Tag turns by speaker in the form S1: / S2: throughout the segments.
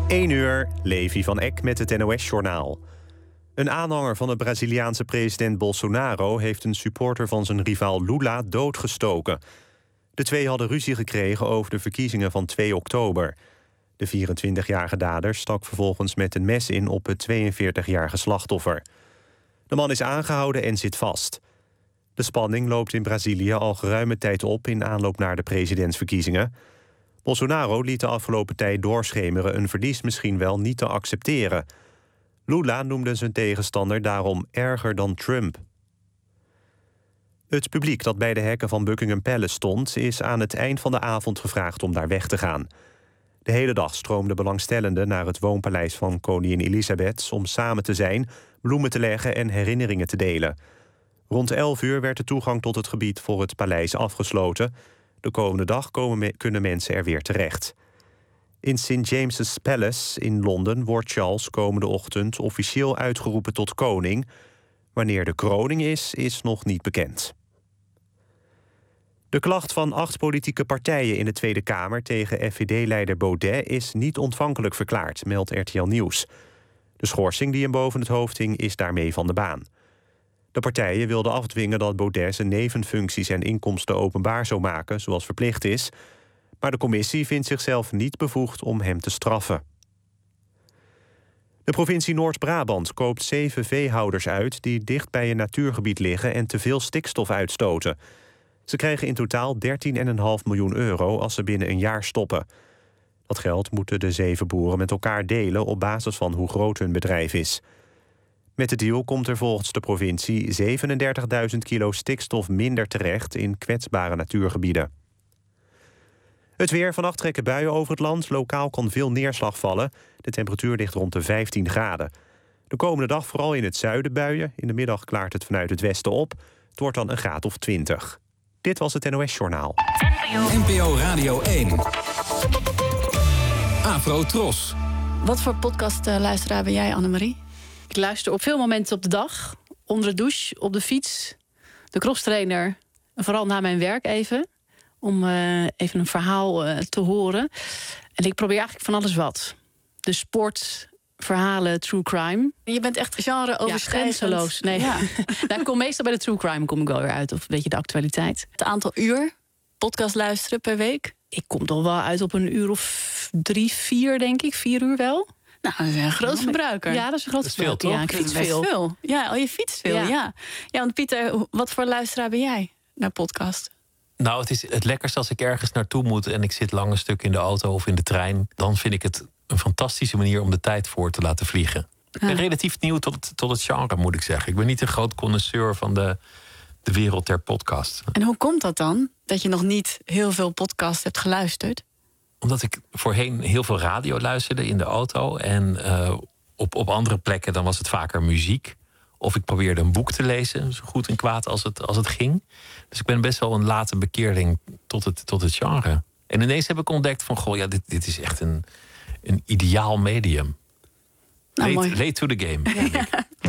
S1: 1 uur, Levi van Eck met het NOS-journaal. Een aanhanger van de Braziliaanse president Bolsonaro heeft een supporter van zijn rivaal Lula doodgestoken. De twee hadden ruzie gekregen over de verkiezingen van 2 oktober. De 24-jarige dader stak vervolgens met een mes in op het 42-jarige slachtoffer. De man is aangehouden en zit vast. De spanning loopt in Brazilië al geruime tijd op in aanloop naar de presidentsverkiezingen. Bolsonaro liet de afgelopen tijd doorschemeren een verlies misschien wel niet te accepteren. Lula noemde zijn tegenstander daarom erger dan Trump. Het publiek dat bij de hekken van Buckingham Palace stond, is aan het eind van de avond gevraagd om daar weg te gaan. De hele dag stroomden belangstellenden naar het woonpaleis van koningin Elizabeth om samen te zijn, bloemen te leggen en herinneringen te delen. Rond 11 uur werd de toegang tot het gebied voor het paleis afgesloten. De komende dag kunnen mensen er weer terecht. In St. James's Palace in Londen wordt Charles komende ochtend officieel uitgeroepen tot koning. Wanneer de kroning is nog niet bekend. De klacht van 8 politieke partijen in de Tweede Kamer tegen FVD-leider Baudet is niet ontvankelijk verklaard, meldt RTL Nieuws. De schorsing die hem boven het hoofd hing is daarmee van de baan. De partijen wilden afdwingen dat Baudet zijn nevenfuncties en inkomsten openbaar zou maken, zoals verplicht is. Maar de commissie vindt zichzelf niet bevoegd om hem te straffen. De provincie Noord-Brabant koopt 7 veehouders uit die dicht bij een natuurgebied liggen en te veel stikstof uitstoten. Ze krijgen in totaal 13,5 miljoen euro als ze binnen een jaar stoppen. Dat geld moeten de 7 boeren met elkaar delen op basis van hoe groot hun bedrijf is. Met de deal komt er volgens de provincie 37.000 kilo stikstof minder terecht in kwetsbare natuurgebieden. Het weer. Vannacht trekken buien over het land. Lokaal kan veel neerslag vallen. De temperatuur ligt rond de 15 graden. De komende dag vooral in het zuiden buien. In de middag klaart het vanuit het westen op. Het wordt dan een graad of 20. Dit was het NOS-journaal.
S2: NPO Radio 1. Afro Tros.
S3: Wat voor podcastluisteraar ben jij, Annemarie?
S4: Ik luister op veel momenten op de dag. Onder de douche, op de fiets, de crosstrainer. En vooral na mijn werk even. Om even een verhaal te horen. En ik probeer eigenlijk van alles wat. De sport, verhalen, true crime.
S3: Je bent echt genre-overschrijdend.
S4: Ja, grenzeloos. Nee. Ja. Nou, ik kom meestal bij de true crime kom ik wel weer uit. Of een beetje de actualiteit.
S3: Het aantal uur podcast luisteren per week?
S4: Ik kom toch wel uit op een uur of 3, 4, denk ik. 4 uur wel.
S3: Nou, dat is een groot verbruiker.
S4: Ja, dat is een groot verbruiker.
S3: Ja, ik fiets veel. Ja, je fietst veel, ja. Ja, want Pieter, wat voor luisteraar ben jij naar podcast?
S5: Nou, het is het lekkerst als ik ergens naartoe moet en ik zit lang een stuk in de auto of in de trein. Dan vind ik het een fantastische manier om de tijd voor te laten vliegen. Ik ben relatief nieuw tot het genre, moet ik zeggen. Ik ben niet een groot connoisseur van de wereld der podcast.
S3: En hoe komt dat dan, dat je nog niet heel veel podcasts hebt geluisterd?
S5: Omdat ik voorheen heel veel radio luisterde in de auto. En op andere plekken dan was het vaker muziek. Of ik probeerde een boek te lezen, zo goed en kwaad als het ging. Dus ik ben best wel een late bekeerling tot het genre. En ineens heb ik ontdekt van, goh, ja, dit is echt een ideaal medium.
S3: Nou,
S5: late to the game. Ja.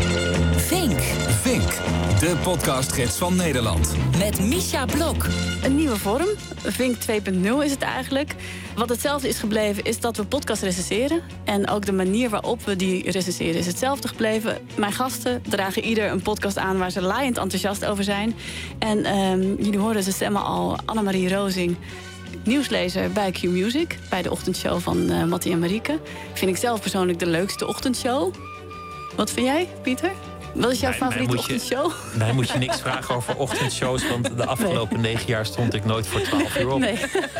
S2: Vink, de podcastgids van Nederland.
S6: Met Misha Blok.
S3: Een nieuwe vorm, Vink 2.0 is het eigenlijk. Wat hetzelfde is gebleven is dat we podcast recenseren. En ook de manier waarop we die recenseren is hetzelfde gebleven. Mijn gasten dragen ieder een podcast aan waar ze laaiend enthousiast over zijn. En jullie hoorden ze stemmen al, Annemarie Rozing, nieuwslezer bij Q-Music, bij de ochtendshow van Mattie en Marieke. Vind ik zelf persoonlijk de leukste ochtendshow. Wat vind jij, Pieter? Wat is jouw favoriete ochtendshow?
S5: Nee, moet je niks vragen over ochtendshows, want de afgelopen 9 jaar stond ik nooit voor 12 uur op.
S3: Nee.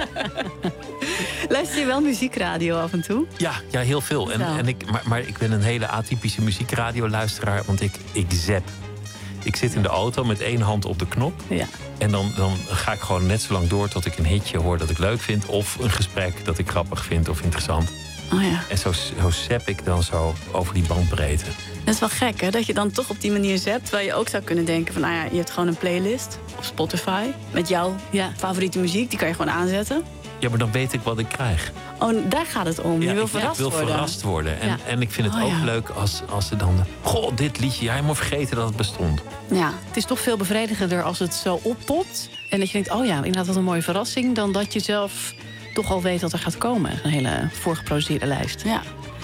S3: Luister je wel muziekradio af en toe?
S5: Ja, heel veel. Maar ik ben een hele atypische muziekradioluisteraar, want ik zap. Ik zit in de auto met 1 hand op de knop.
S3: Ja.
S5: En dan ga ik gewoon net zo lang door tot ik een hitje hoor dat ik leuk vind. Of een gesprek dat ik grappig vind of interessant.
S3: Oh ja.
S5: En zo zap ik dan zo over die bandbreedte.
S3: Dat is wel gek, hè? Dat je dan toch op die manier zapt. Terwijl je ook zou kunnen denken van, nou ja, je hebt gewoon een playlist op Spotify met jouw favoriete muziek. Die kan je gewoon aanzetten.
S5: Ja, maar dan weet ik wat ik krijg.
S3: Oh, daar gaat het om. Je wil verrast worden.
S5: Ik wil verrast worden. En ik vind het ook leuk als ze dan... Goh, dit liedje, jij moet vergeten dat het bestond.
S3: Ja.
S4: Het is toch veel bevredigender als het zo oppopt. En dat je denkt, oh ja, inderdaad wat een mooie verrassing. Dan dat je zelf toch al weet dat er gaat komen. Een hele voorgeproduceerde lijst.
S3: Ja.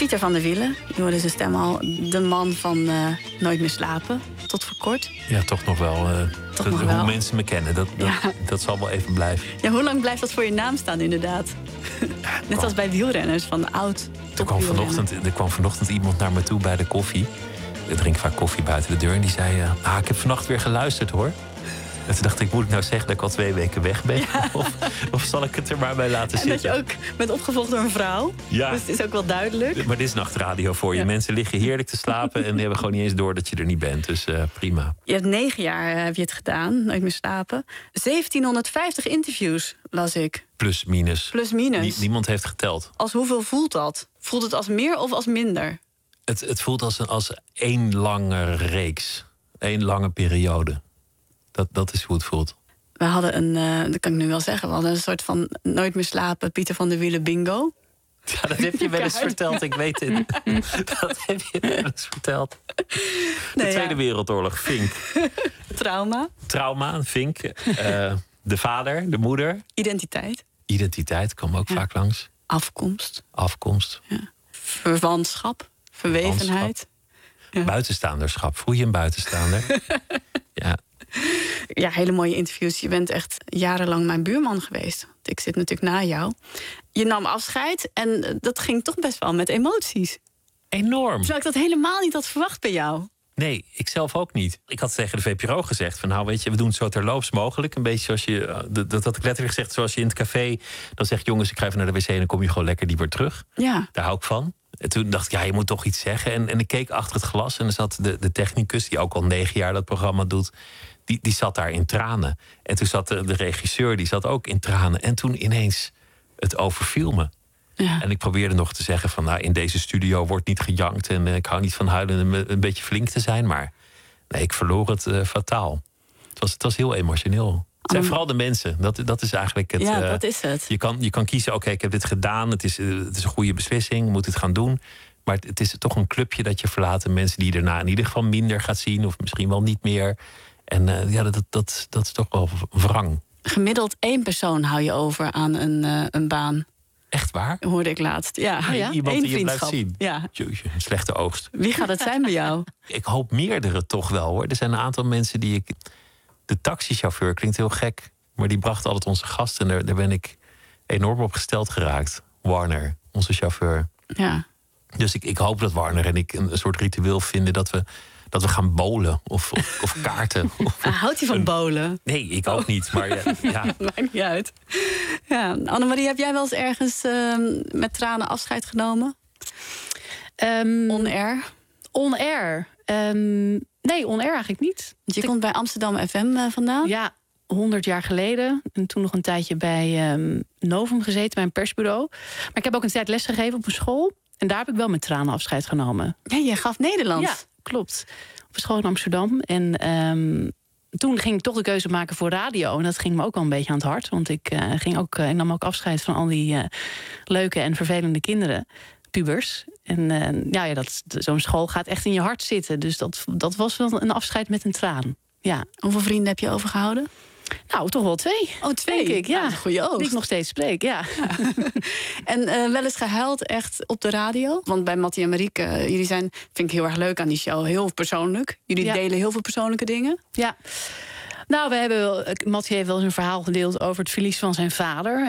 S3: Pieter van der Wielen. Je hoorde zijn stem al. De man van Nooit meer slapen. Tot voor kort.
S5: Ja, toch nog wel. Hoe mensen me kennen, dat zal wel even blijven.
S3: Ja, hoe lang blijft dat voor je naam staan inderdaad? Net als bij wielrenners, van oud.
S5: Er kwam vanochtend iemand naar me toe bij de koffie. Ik drink vaak koffie buiten de deur. En die zei, ik heb vannacht weer geluisterd hoor. En toen dacht ik, moet ik nou zeggen dat ik al 2 weken weg ben? Ja. Of zal ik het er maar bij laten zitten?
S3: En dat je ook bent opgevolgd door een vrouw. Ja. Dus het is ook wel duidelijk.
S5: Maar dit is nachtradio voor je. Ja. Mensen liggen heerlijk te slapen en die hebben gewoon niet eens door dat je er niet bent. Dus prima.
S3: Je hebt 9 jaar heb je het gedaan, Nooit meer slapen. 1750 interviews, las ik.
S5: Plus, minus. Niemand heeft geteld.
S3: Als hoeveel voelt dat? Voelt het als meer of als minder?
S5: Het voelt als 1 lange reeks. 1 lange periode. Dat is hoe het voelt.
S3: We hadden dat kan ik nu wel zeggen, we hadden een soort van Nooit meer slapen, Pieter van der Wielen bingo.
S5: Ja, dat heb je wel eens verteld, ik weet het. Dat heb je wel eens verteld. De Tweede Wereldoorlog, Vink.
S3: Trauma,
S5: Vink. De vader, de moeder. Identiteit kwam ook vaak langs. Afkomst.
S3: Ja. Verwantschap, verwevenheid.
S5: Ja. Buitenstaanderschap. Voel je een buitenstaander? Ja.
S3: Ja, hele mooie interviews. Je bent echt jarenlang mijn buurman geweest. Ik zit natuurlijk na jou. Je nam afscheid en dat ging toch best wel met emoties.
S5: Enorm.
S3: Terwijl ik dat helemaal niet had verwacht bij jou.
S5: Nee, ik zelf ook niet. Ik had tegen de VPRO gezegd van nou weet je, we doen het zo terloops mogelijk. Een beetje zoals je, dat had ik letterlijk gezegd, zoals je in het café dan zegt jongens, ik ga even naar de wc en dan kom je gewoon lekker die weer terug.
S3: Ja.
S5: Daar hou ik van. En toen dacht ik, je moet toch iets zeggen. En ik keek achter het glas en er zat de technicus, die ook al 9 jaar dat programma doet, die zat daar in tranen. En toen zat de regisseur, die zat ook in tranen. En toen ineens, het overviel me. Ja. En ik probeerde nog te zeggen van, in deze studio wordt niet gejankt en ik hou niet van huilen en een beetje flink te zijn. Maar nee, ik verloor het fataal. Het was heel emotioneel. Het zijn vooral de mensen. Dat is eigenlijk het.
S3: Ja, dat is het.
S5: Je kan kiezen, oké, ik heb dit gedaan. Het is een goede beslissing, je moet het gaan doen. Maar het is toch een clubje dat je verlaat. En mensen die je daarna in ieder geval minder gaat zien. Of misschien wel niet meer. En dat is toch wel wrang.
S3: Gemiddeld 1 persoon hou je over aan een baan.
S5: Echt waar?
S3: Hoorde ik laatst. Ja.
S5: Iemand die je blijft zien.
S3: Ja.
S5: Jeetje, een slechte oogst.
S3: Wie gaat het zijn bij jou?
S5: Ik hoop meerdere toch wel hoor. Er zijn een aantal mensen die ik... De taxichauffeur klinkt heel gek. Maar die bracht altijd onze gasten. En daar ben ik enorm op gesteld geraakt. Warner, onze chauffeur.
S3: Ja.
S5: Dus ik hoop dat Warner en ik een soort ritueel vinden dat we gaan bowlen of kaarten.
S3: Houdt hij van bowlen?
S5: Nee, ik ook niet. Maar ja.
S3: Maakt niet uit. Ja. Annemarie, heb jij wel eens ergens met tranen afscheid genomen? On-air?
S4: On-air? Nee, on-air eigenlijk niet.
S3: Want je komt bij Amsterdam FM vandaan?
S4: Ja, 100 jaar geleden. En toen nog een tijdje bij Novum gezeten, bij een persbureau. Maar ik heb ook een tijd lesgegeven op een school. En daar heb ik wel met tranen afscheid genomen.
S3: Ja, je gaf Nederlands.
S4: Ja, klopt. Op een school in Amsterdam. En toen ging ik toch de keuze maken voor radio. En dat ging me ook wel een beetje aan het hart. Want ik nam ook afscheid van al die leuke en vervelende kinderen. Pubers. En zo'n school gaat echt in je hart zitten. Dus dat was wel een afscheid met een traan. Ja.
S3: Hoeveel vrienden heb je overgehouden?
S4: Nou, toch wel 2.
S3: Oh, 2?
S4: Denk ik, ja.
S3: Nou, goeie oogst.
S4: Die ik nog steeds spreek, ja.
S3: En wel eens gehuild echt op de radio? Want bij Mattie en Marieke, jullie zijn, vind ik heel erg leuk aan die show, heel persoonlijk. Jullie delen heel veel persoonlijke dingen.
S4: Ja. Nou, Mattie heeft wel eens een verhaal gedeeld over het verlies van zijn vader.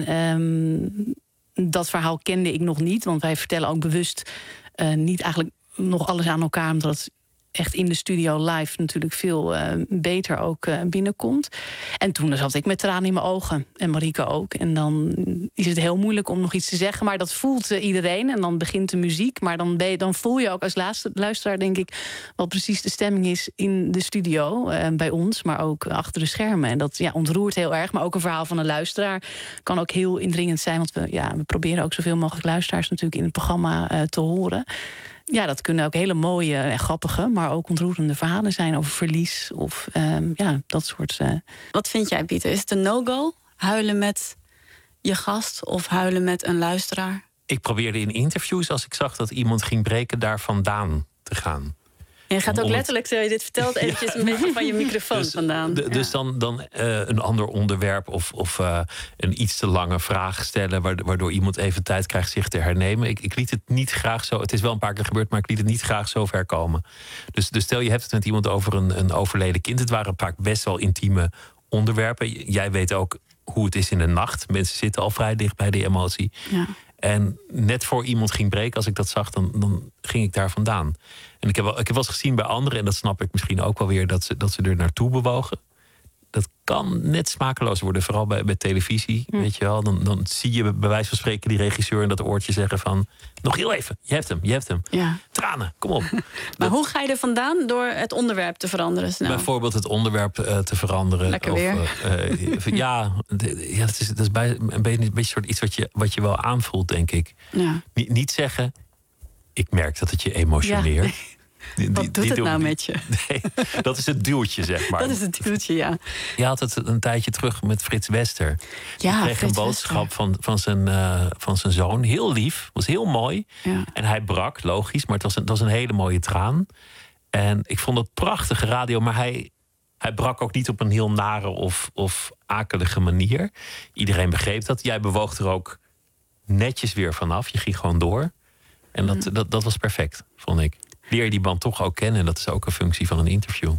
S4: En dat verhaal kende ik nog niet. Want wij vertellen ook bewust niet eigenlijk nog alles aan elkaar, omdat het echt in de studio live natuurlijk veel beter ook binnenkomt. En toen zat ik met tranen in mijn ogen. En Marieke ook. En dan is het heel moeilijk om nog iets te zeggen. Maar dat voelt iedereen. En dan begint de muziek. Maar dan voel je ook als luisteraar, denk ik, wat precies de stemming is in de studio. Bij ons, maar ook achter de schermen. En dat ontroert heel erg. Maar ook een verhaal van een luisteraar kan ook heel indringend zijn. Want we proberen ook zoveel mogelijk luisteraars natuurlijk in het programma te horen. Ja, dat kunnen ook hele mooie en grappige, maar ook ontroerende verhalen zijn over verlies of dat soort.
S3: Wat vind jij, Pieter? Is het een no-go? Huilen met je gast of huilen met een luisteraar?
S5: Ik probeerde in interviews, als ik zag dat iemand ging breken, daar vandaan te gaan.
S3: Je gaat ook letterlijk, terwijl je dit vertelt, eventjes een beetje van je microfoon vandaan.
S5: Dus dan een ander onderwerp of een iets te lange vraag stellen, waardoor iemand even tijd krijgt zich te hernemen. Ik liet het niet graag zo. Het is wel een paar keer gebeurd, maar ik liet het niet graag zo ver komen. Dus stel je hebt het met iemand over een overleden kind. Het waren vaak best wel intieme onderwerpen. Jij weet ook hoe het is in de nacht. Mensen zitten al vrij dicht bij die emotie. Ja. En net voor iemand ging breken, als ik dat zag, dan ging ik daar vandaan. En ik heb wel eens gezien bij anderen, en dat snap ik misschien ook wel weer, dat ze er naartoe bewogen. Dat kan net smakeloos worden, vooral bij televisie. Weet je wel, dan zie je bij wijze van spreken die regisseur in dat oortje zeggen van, nog heel even, je hebt hem. Ja. Tranen, kom op.
S3: Maar hoe ga je er vandaan door het onderwerp te veranderen snel?
S5: Bijvoorbeeld het onderwerp te veranderen.
S3: Lekker weer.
S5: Dat is een beetje soort iets wat je wel aanvoelt, denk ik. Ja. Niet zeggen, ik merk dat het je emotioneert.
S3: Ja. Wat doet het nou met je?
S5: Nee, dat is het duwtje, zeg maar.
S3: Dat is het duwtje, ja.
S5: Je had het een tijdje terug met Frits Wester. Ja, hij kreeg een boodschap van zijn zoon. Heel lief, was heel mooi. Ja. En hij brak, logisch, maar het was een hele mooie traan. En ik vond het prachtige radio, maar hij brak ook niet op een heel nare of akelige manier. Iedereen begreep dat. Jij bewoog er ook netjes weer vanaf. Je ging gewoon door. En dat was perfect, vond ik. Leer je die band toch ook kennen. En dat is ook een functie van een interview.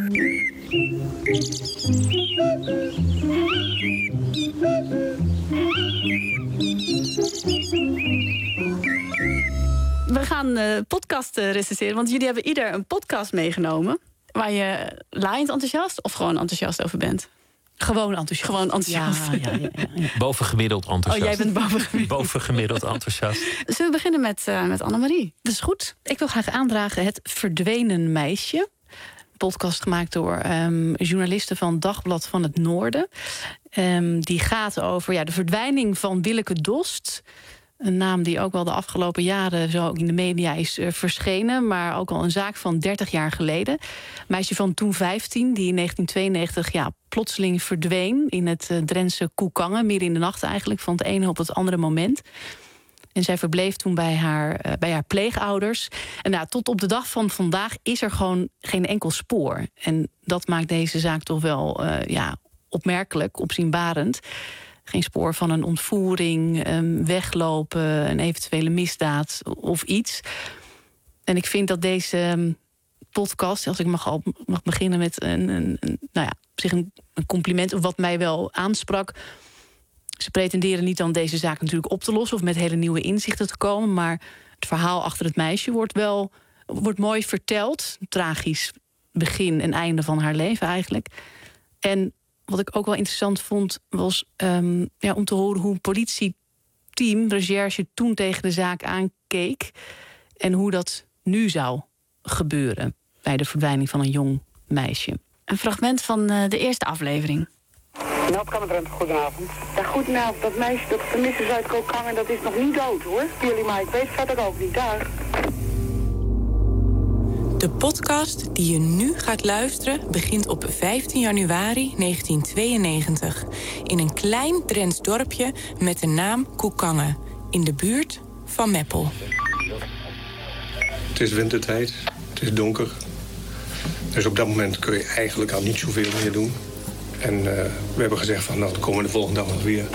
S3: We gaan podcast recenseren. Want jullie hebben ieder een podcast meegenomen. Waar je laaiend enthousiast of gewoon enthousiast over bent?
S4: Gewoon enthousiast. Ja.
S5: Bovengemiddeld enthousiast.
S3: Oh, jij bent bovengemiddeld.
S5: Bovengemiddeld enthousiast.
S3: Zullen we beginnen met Annemarie?
S4: Dat is goed. Ik wil graag aandragen Het Verdwenen Meisje. Een podcast gemaakt door journalisten van Dagblad van het Noorden. Die gaat over de verdwijning van Willeke Dost. Een naam die ook wel de afgelopen jaren zo ook in de media is verschenen. Maar ook al een zaak van 30 jaar geleden. Een meisje van toen 15, die in 1992 plotseling verdween in het Drentse Koekangen. Midden in de nacht eigenlijk, van het ene op het andere moment. En zij verbleef toen bij haar pleegouders. En tot op de dag van vandaag is er gewoon geen enkel spoor. En dat maakt deze zaak toch wel opmerkelijk, opzienbarend. Geen spoor van een ontvoering, weglopen, een eventuele misdaad of iets. En ik vind dat deze podcast, als ik mag beginnen met een compliment, of wat mij wel aansprak. Ze pretenderen niet dan deze zaak natuurlijk op te lossen of met hele nieuwe inzichten te komen, maar het verhaal achter het meisje wordt mooi verteld. Tragisch begin en einde van haar leven eigenlijk. En wat ik ook wel interessant vond, was om te horen hoe een politieteam, recherche, toen tegen de zaak aankeek. En hoe dat nu zou gebeuren bij de verdwijning van een jong meisje.
S3: Een fragment van de eerste aflevering.
S6: Meldkamer, goedenavond. Ja, goedenavond. Dat meisje dat vermist is uit Koekangen, dat is nog niet dood, hoor. Jullie, maar ik weet verder ook niet daar.
S7: De podcast die je nu gaat luisteren begint op 15 januari 1992... in een klein Drents dorpje met de naam Koekangen, in de buurt van Meppel.
S8: Het is wintertijd, het is donker. Dus op dat moment kun je eigenlijk al niet zoveel meer doen. En we hebben gezegd van, dan komen we de volgende dag nog weer.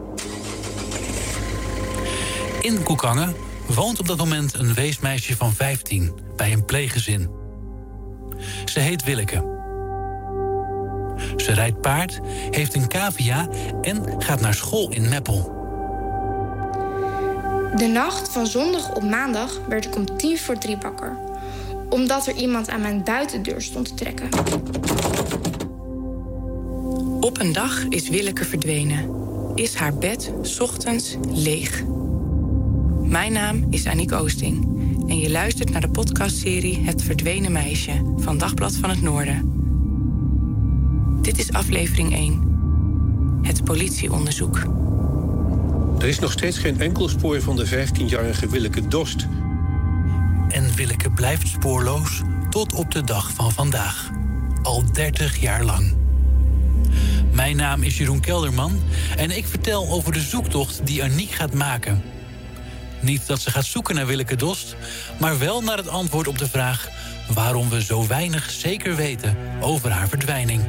S9: In Koekangen woont op dat moment een weesmeisje van 15... bij een pleeggezin. Ze heet Willeke. Ze rijdt paard, heeft een cavia en gaat naar school in Meppel.
S10: De nacht van zondag op maandag werd ik om 2:50 wakker. Omdat er iemand aan mijn buitendeur stond te trekken.
S7: Op een dag is Willeke verdwenen. Is haar bed 's ochtends leeg. Mijn naam is Aniek Oosting. En je luistert naar de podcastserie Het Verdwenen Meisje van Dagblad van het Noorden. Dit is aflevering 1. Het politieonderzoek.
S8: Er is nog steeds geen enkel spoor van de 15-jarige Willeke Dost.
S9: En Willeke blijft spoorloos tot op de dag van vandaag. Al 30 jaar lang. Mijn naam is Jeroen Kelderman en ik vertel over de zoektocht die Aniek gaat maken. Niet dat ze gaat zoeken naar Willeke Dost, maar wel naar het antwoord op de vraag: waarom we zo weinig zeker weten over haar verdwijning.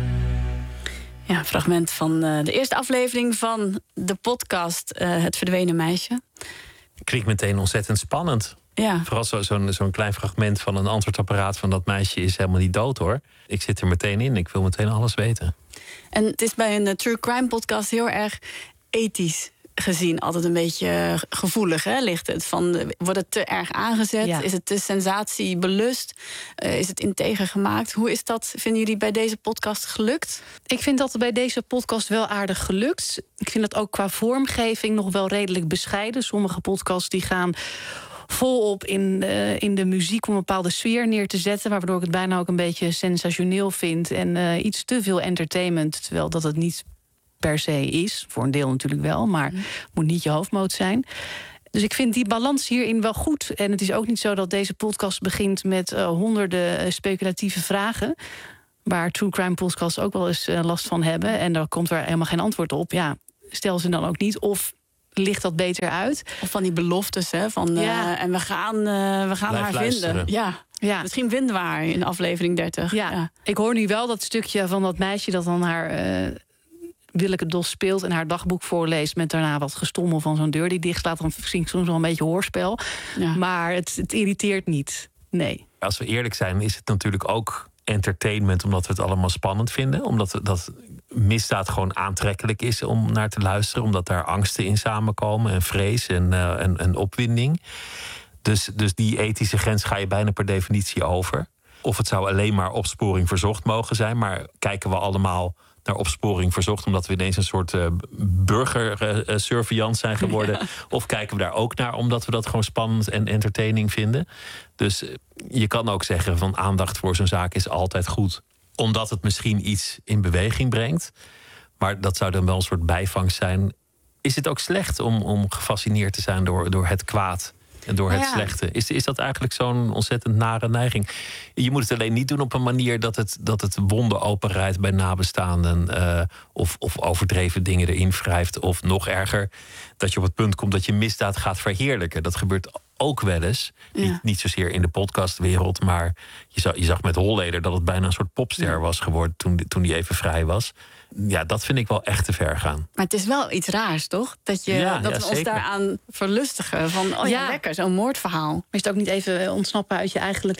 S3: Ja, een fragment van de eerste aflevering van de podcast Het Verdwenen Meisje.
S5: Klinkt meteen ontzettend spannend.
S3: Ja.
S5: Vooral zo'n klein fragment van een antwoordapparaat van dat meisje is helemaal niet dood, hoor. Ik zit er meteen in, ik wil meteen alles weten.
S3: En het is bij een true crime podcast heel erg ethisch gezien altijd een beetje gevoelig, hè, ligt het. Wordt het te erg aangezet? Ja. Is het te sensatiebelust? Is het integer gemaakt? Hoe is dat, vinden jullie, bij deze podcast gelukt?
S4: Ik vind dat bij deze podcast wel aardig gelukt. Ik vind dat ook qua vormgeving nog wel redelijk bescheiden. Sommige podcasts die gaan volop in de muziek om een bepaalde sfeer neer te zetten, waardoor ik het bijna ook een beetje sensationeel vind en iets te veel entertainment, terwijl dat het niet per se is. Voor een deel natuurlijk wel, maar het moet niet je hoofdmoot zijn. Dus ik vind die balans hierin wel goed. En het is ook niet zo dat deze podcast begint met honderden speculatieve vragen, waar true crime podcasts ook wel eens last van hebben. En daar komt er helemaal geen antwoord op. Ja, stel ze dan ook niet. Of ligt dat beter uit?
S3: Of van die beloftes, hè? En we gaan haar vinden. Ja. Misschien vinden we haar in aflevering 30.
S4: Ja. Ik hoor nu wel dat stukje van dat meisje dat dan haar Willeke Dos speelt en haar dagboek voorleest met daarna wat gestommel van zo'n deur die dicht laat. Dan misschien soms wel een beetje hoorspel. Ja. Maar het irriteert niet. Nee.
S5: Als we eerlijk zijn, is het natuurlijk ook entertainment omdat we het allemaal spannend vinden. Omdat dat misdaad gewoon aantrekkelijk is om naar te luisteren. Omdat daar angsten in samenkomen en vrees en opwinding. Dus die ethische grens ga je bijna per definitie over. Of het zou alleen maar opsporing verzocht mogen zijn. Maar kijken we allemaal naar opsporing verzocht omdat we ineens een soort burgersurveillance zijn geworden? Ja. Of kijken we daar ook naar omdat we dat gewoon spannend en entertaining vinden? Dus je kan ook zeggen van aandacht voor zo'n zaak is altijd goed. Omdat het misschien iets in beweging brengt. Maar dat zou dan wel een soort bijvangst zijn. Is het ook slecht om gefascineerd te zijn door het kwaad en door het slechte? Is dat eigenlijk zo'n ontzettend nare neiging? Je moet het alleen niet doen op een manier dat het wonden openrijdt bij nabestaanden. Of overdreven dingen erin wrijft. Of nog erger, dat je op het punt komt dat je misdaad gaat verheerlijken. Dat gebeurt ook wel eens. Ja. Niet zozeer in de podcastwereld, maar je zag met Holleder dat het bijna een soort popster was geworden toen die even vrij was. Ja, dat vind ik wel echt te ver gaan.
S3: Maar het is wel iets raars, toch? Dat we ons daaraan verlustigen. Van, lekker, zo'n moordverhaal. Maar
S4: is het ook niet even ontsnappen uit je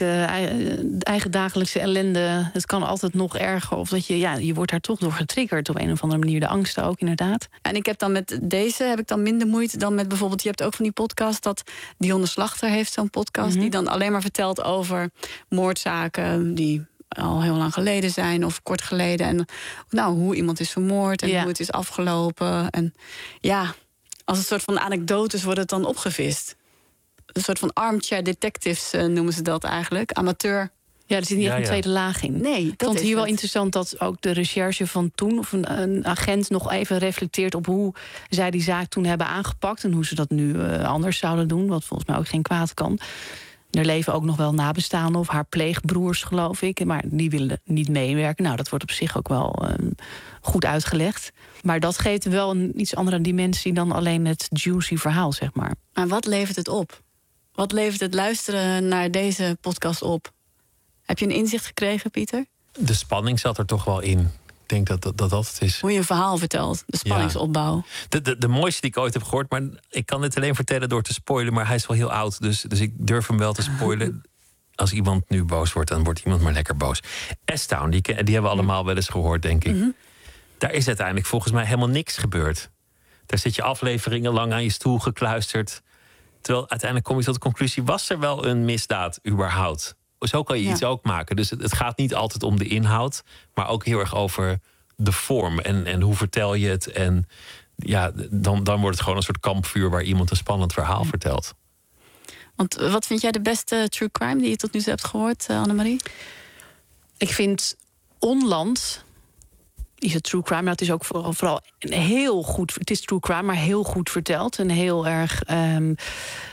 S4: eigen dagelijkse ellende? Het kan altijd nog erger. Of dat je wordt daar toch door getriggerd op een of andere manier. De angsten ook, inderdaad.
S3: En ik heb dan met deze minder moeite dan met bijvoorbeeld, je hebt ook van die podcast dat Dionne Slachter heeft zo'n podcast die dan alleen maar vertelt over moordzaken die al heel lang geleden zijn of kort geleden. En hoe iemand is vermoord en hoe het is afgelopen. En als een soort van anekdotes wordt het dan opgevist. Een soort van armchair detectives noemen ze dat eigenlijk. Amateur.
S4: Ja, er zit niet echt een tweede laag in.
S3: Nee,
S4: ik vond het hier wel interessant dat ook de recherche van toen, of een agent nog even reflecteert op hoe zij die zaak toen hebben aangepakt en hoe ze dat nu anders zouden doen, wat volgens mij ook geen kwaad kan. Er leven ook nog wel nabestaanden of haar pleegbroers, geloof ik. Maar die willen niet meewerken. Nou, dat wordt op zich ook wel goed uitgelegd. Maar dat geeft wel een iets andere dimensie dan alleen het juicy verhaal, zeg maar.
S3: Maar wat levert het op? Wat levert het luisteren naar deze podcast op? Heb je een inzicht gekregen, Pieter?
S5: De spanning zat er toch wel in. Ik denk dat het is.
S3: Hoe je een verhaal vertelt, de spanningsopbouw.
S5: De mooiste die ik ooit heb gehoord, maar ik kan dit alleen vertellen door te spoilen, maar hij is wel heel oud, dus ik durf hem wel te spoilen. Als iemand nu boos wordt, dan wordt iemand maar lekker boos. S-Town, die hebben we allemaal wel eens gehoord, denk ik. Mm-hmm. Daar is uiteindelijk volgens mij helemaal niks gebeurd. Daar zit je afleveringen lang aan je stoel gekluisterd. Terwijl uiteindelijk kom je tot de conclusie, was er wel een misdaad überhaupt? Zo kan je iets ook maken. Dus het gaat niet altijd om de inhoud, maar ook heel erg over de vorm. En hoe vertel je het? En dan wordt het gewoon een soort kampvuur waar iemand een spannend verhaal vertelt.
S3: Want wat vind jij de beste true crime die je tot nu toe hebt gehoord, Annemarie?
S4: Ik vind Onland is het true crime. Maar het is ook vooral heel goed. Het is true crime, maar heel goed verteld. En heel erg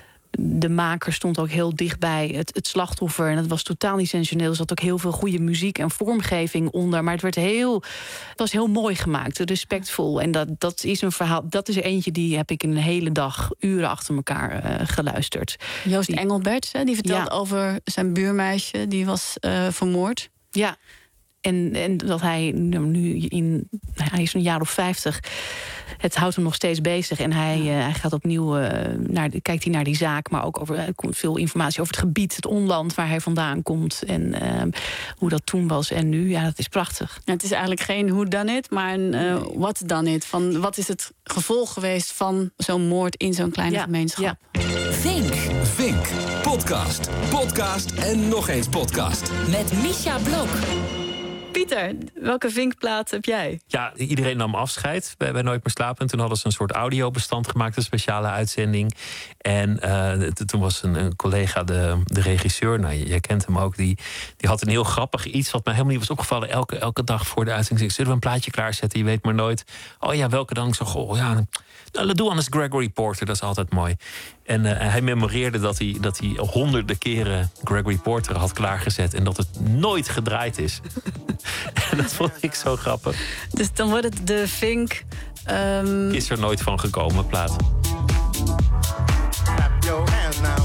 S4: de maker stond ook heel dichtbij het slachtoffer. En dat was totaal niet sensationeel. Er zat ook heel veel goede muziek en vormgeving onder. Maar het was heel mooi gemaakt, respectvol. En dat is een verhaal. Dat is eentje die heb ik een hele dag, uren achter elkaar geluisterd.
S3: Joost Engelberts, die vertelt over zijn buurmeisje. Die was vermoord.
S4: Ja. En dat hij hij is een jaar of 50. Het houdt hem nog steeds bezig. En hij gaat opnieuw kijkt hij naar die zaak. Maar ook er komt veel informatie over het gebied, het onland waar hij vandaan komt. En hoe dat toen was en nu. Ja, dat is prachtig.
S3: Ja, het is eigenlijk geen who done it, maar een what done it. Van wat is het gevolg geweest van zo'n moord in zo'n kleine gemeenschap?
S4: Ja.
S2: Vink. Podcast en nog eens podcast.
S11: Met Misha Blok.
S3: Pieter, welke vinkplaat heb jij?
S5: Ja, iedereen nam afscheid bij Nooit meer slapen. En toen hadden ze een soort audiobestand gemaakt, een speciale uitzending. En toen was een collega, de regisseur, nou, jij kent hem ook, die had een heel grappig iets wat mij helemaal niet was opgevallen. Elke dag voor de uitzending zullen we een plaatje klaarzetten? Je weet maar nooit. Oh ja, welke dan? Ik zo, doe anders Gregory Porter, dat is altijd mooi. En hij memoreerde dat hij honderden keren Gregory Porter had klaargezet en dat het nooit gedraaid is. En dat vond ik zo grappig.
S3: Dus dan wordt het de Vink...
S5: Is er nooit van gekomen, plaat.
S12: Clap your hands now.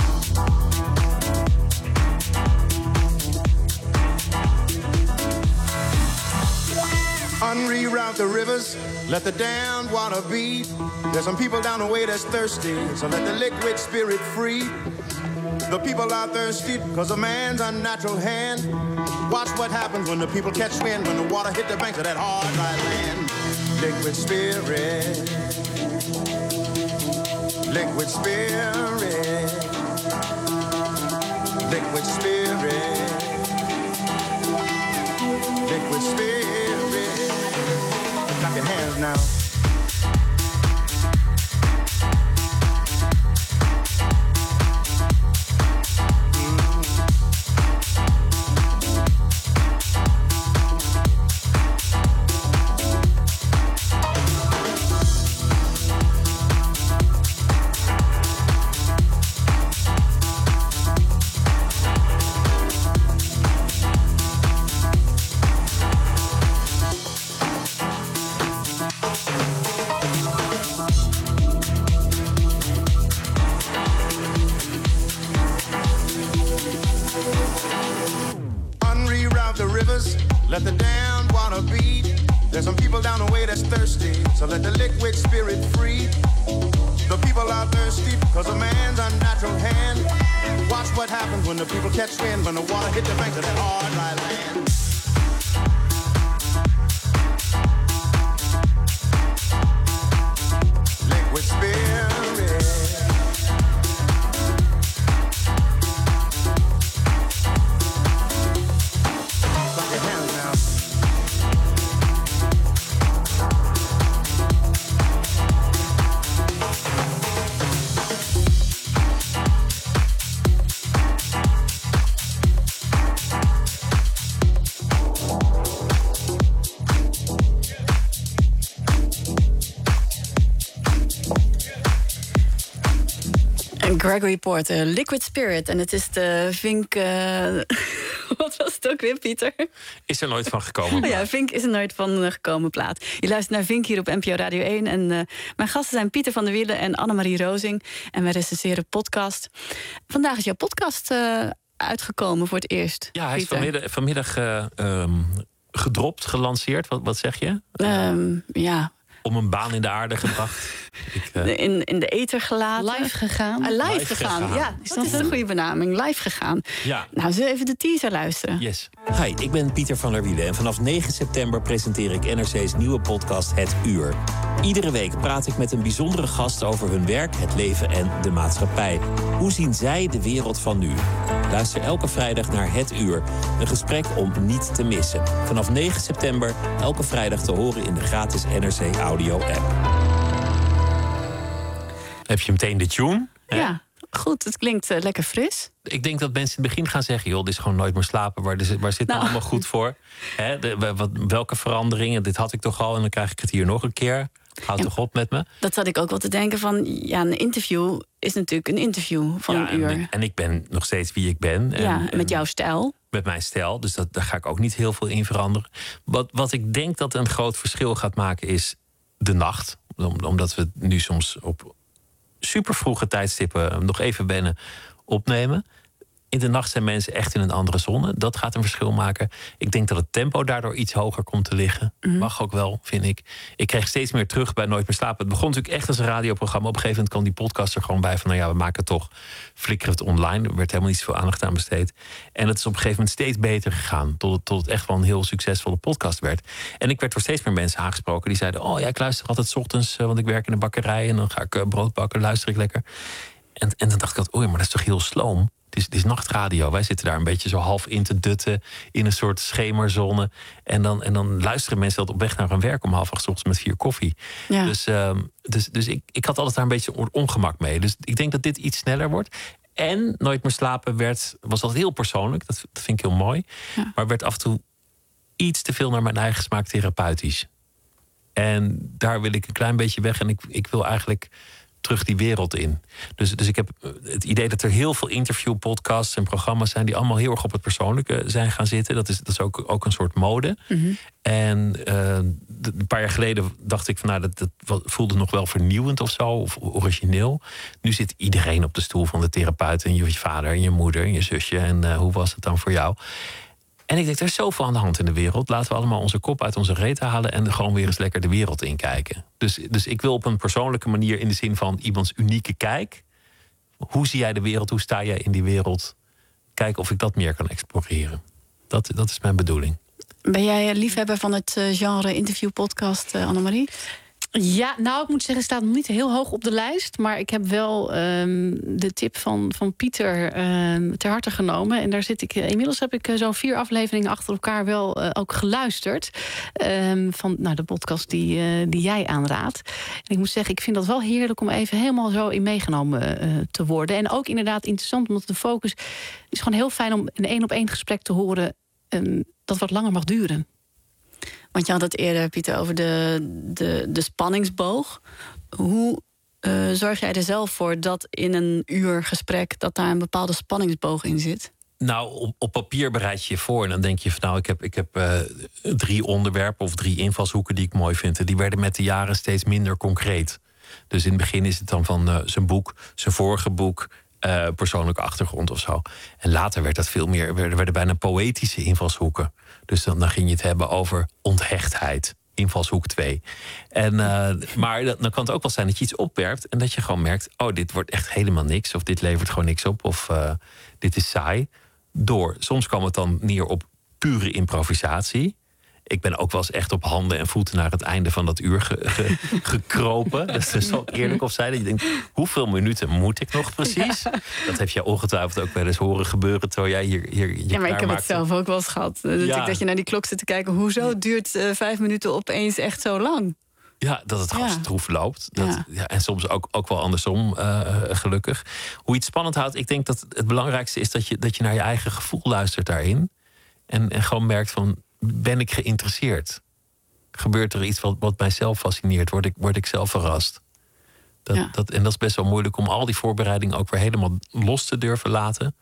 S12: Unreroute the rivers, let the damned water be. There's some people down the way that's thirsty, so let the liquid spirit free. The people are thirsty because of man's unnatural hand. Watch what happens when the people catch wind, when the water hit the banks of that hard, dry land. Liquid spirit, liquid spirit, liquid spirit, liquid spirit. Clap your hands now. Let the damned water beat. There's some people down the way that's thirsty, so let the liquid spirit free. The people are thirsty because of man's unnatural hand. Watch what happens when the people catch wind, when the water hit the banks of that hard, dry land. Liquid spirit.
S3: Gregory Porter, Liquid Spirit. En het is de Vink... Wat was het ook weer, Pieter?
S5: Is er nooit van gekomen.
S3: Oh ja, Vink is er nooit van gekomen plaat. Je luistert naar Vink hier op NPO Radio 1. En mijn gasten zijn Pieter van der Wielen en Annemarie Rozing. En wij recenseren podcast. Vandaag is jouw podcast uitgekomen voor het eerst.
S5: Ja, hij is vanmiddag gedropt, gelanceerd. Wat zeg je?
S3: Ja...
S5: Om een baan in de aarde gebracht.
S3: In de ether gelaten.
S4: Live gegaan.
S3: Live gegaan, ja. Dat is een goede benaming. Live gegaan.
S5: Ja.
S3: Nou, zullen we even de teaser luisteren?
S5: Yes.
S13: Hi, ik ben Pieter van der Wielen en vanaf 9 september presenteer ik NRC's nieuwe podcast Het Uur. Iedere week praat ik met een bijzondere gast over hun werk, het leven en de maatschappij. Hoe zien zij de wereld van nu? Luister elke vrijdag naar Het Uur. Een gesprek om niet te missen. Vanaf 9 september elke vrijdag te horen in de gratis NRC Audio-app.
S5: Heb je meteen de tune? Hè?
S3: Ja, goed. Het klinkt lekker fris.
S5: Ik denk dat mensen in het begin gaan zeggen... joh, dit is gewoon nooit meer slapen. Waar zit het nou allemaal goed voor? Hè, welke veranderingen? Dit had ik toch al en dan krijg ik het hier nog een keer. Houd toch op met me.
S3: Dat zat ik ook wel te denken van... ja, een interview is natuurlijk een interview van een uur.
S5: En ik ben nog steeds wie ik ben.
S3: En met jouw stijl.
S5: Met mijn stijl, dus daar ga ik ook niet heel veel in veranderen. Wat ik denk dat een groot verschil gaat maken is de nacht. Omdat we nu soms op super vroege tijdstippen nog even wennen opnemen. In de nacht zijn mensen echt in een andere zone. Dat gaat een verschil maken. Ik denk dat het tempo daardoor iets hoger komt te liggen. Mag ook wel, vind ik. Ik kreeg steeds meer terug bij Nooit meer slapen. Het begon natuurlijk echt als een radioprogramma. Op een gegeven moment kwam die podcast er gewoon bij van... we maken toch flikkerend online. Er werd helemaal niet zoveel aandacht aan besteed. En het is op een gegeven moment steeds beter gegaan. Tot het echt wel een heel succesvolle podcast werd. En ik werd door steeds meer mensen aangesproken. Die zeiden, ik luister altijd 's ochtends... want ik werk in een bakkerij en dan ga ik brood bakken. Luister ik lekker. En dan dacht ik altijd, maar dat is toch heel sloom? Het is nachtradio. Wij zitten daar een beetje zo half in te dutten... in een soort schemerzone. En dan luisteren mensen dat op weg naar hun werk... om 7:30 ochtends met 4 koffie. Ja. Dus ik had altijd daar een beetje ongemak mee. Dus ik denk dat dit iets sneller wordt. En Nooit meer slapen was altijd heel persoonlijk. Dat vind ik heel mooi. Ja. Maar werd af en toe iets te veel naar mijn eigen smaak therapeutisch. En daar wil ik een klein beetje weg. En ik wil eigenlijk... terug die wereld in. Dus ik heb het idee dat er heel veel interviewpodcasts en programma's zijn... die allemaal heel erg op het persoonlijke zijn gaan zitten. Dat is ook een soort mode. En een paar jaar geleden dacht ik van... dat voelde nog wel vernieuwend of zo, of origineel. Nu zit iedereen op de stoel van de therapeut... en je vader en je moeder en je zusje. En hoe was het dan voor jou? En ik denk, er is zoveel aan de hand in de wereld. Laten we allemaal onze kop uit onze reet halen... en gewoon weer eens lekker de wereld inkijken. Dus ik wil op een persoonlijke manier... in de zin van iemands unieke kijk. Hoe zie jij de wereld? Hoe sta jij in die wereld? Kijken of ik dat meer kan exploreren. Dat is mijn bedoeling.
S3: Ben jij liefhebber van het genre interviewpodcast, Annemarie?
S4: Ja, ik moet zeggen, het staat nog niet heel hoog op de lijst. Maar ik heb wel de tip van Pieter ter harte genomen. En daar zit ik. Inmiddels heb ik zo'n 4 afleveringen achter elkaar wel ook geluisterd. Van de podcast die jij aanraadt. En ik moet zeggen, ik vind dat wel heerlijk om even helemaal zo in meegenomen te worden. En ook inderdaad interessant, omdat de focus is gewoon heel fijn om een 1-op-1 gesprek te horen dat wat langer mag duren.
S3: Want je had het eerder, Pieter, over de spanningsboog. Hoe zorg jij er zelf voor dat in een uur gesprek... dat daar een bepaalde spanningsboog in zit?
S5: Nou, op papier bereid je je voor. En dan denk je van, ik heb 3 onderwerpen of 3 invalshoeken die ik mooi vind. En die werden met de jaren steeds minder concreet. Dus in het begin is het dan van zijn boek, zijn vorige boek... persoonlijke achtergrond of zo. En later werd dat veel meer... Er werden bijna poëtische invalshoeken. Dus dan ging je het hebben over onthechtheid. Invalshoek 2. Maar dan kan het ook wel zijn dat je iets opwerpt... en dat je gewoon merkt, dit wordt echt helemaal niks... of dit levert gewoon niks op, of dit is saai. Soms kwam het dan neer op pure improvisatie... Ik ben ook wel eens echt op handen en voeten naar het einde van dat uur gekropen. Dat is zo eerlijk of zijn. Dat je denkt, hoeveel minuten moet ik nog precies? Ja. Dat heb je ongetwijfeld ook wel eens horen gebeuren terwijl jij hier
S3: ja, maar ik heb het zelf ook wel eens gehad. Dat je naar die klok zit te kijken. Hoezo duurt 5 minuten opeens echt zo lang?
S5: Ja, dat het gewoon stroef loopt. En soms ook wel andersom, gelukkig. Hoe je het spannend houdt, ik denk dat het belangrijkste is... dat je naar je eigen gevoel luistert daarin. En gewoon merkt van... Ben ik geïnteresseerd? Gebeurt er iets wat mijzelf fascineert? Word ik zelf verrast? En dat is best wel moeilijk om al die voorbereidingen ook weer helemaal los te durven laten.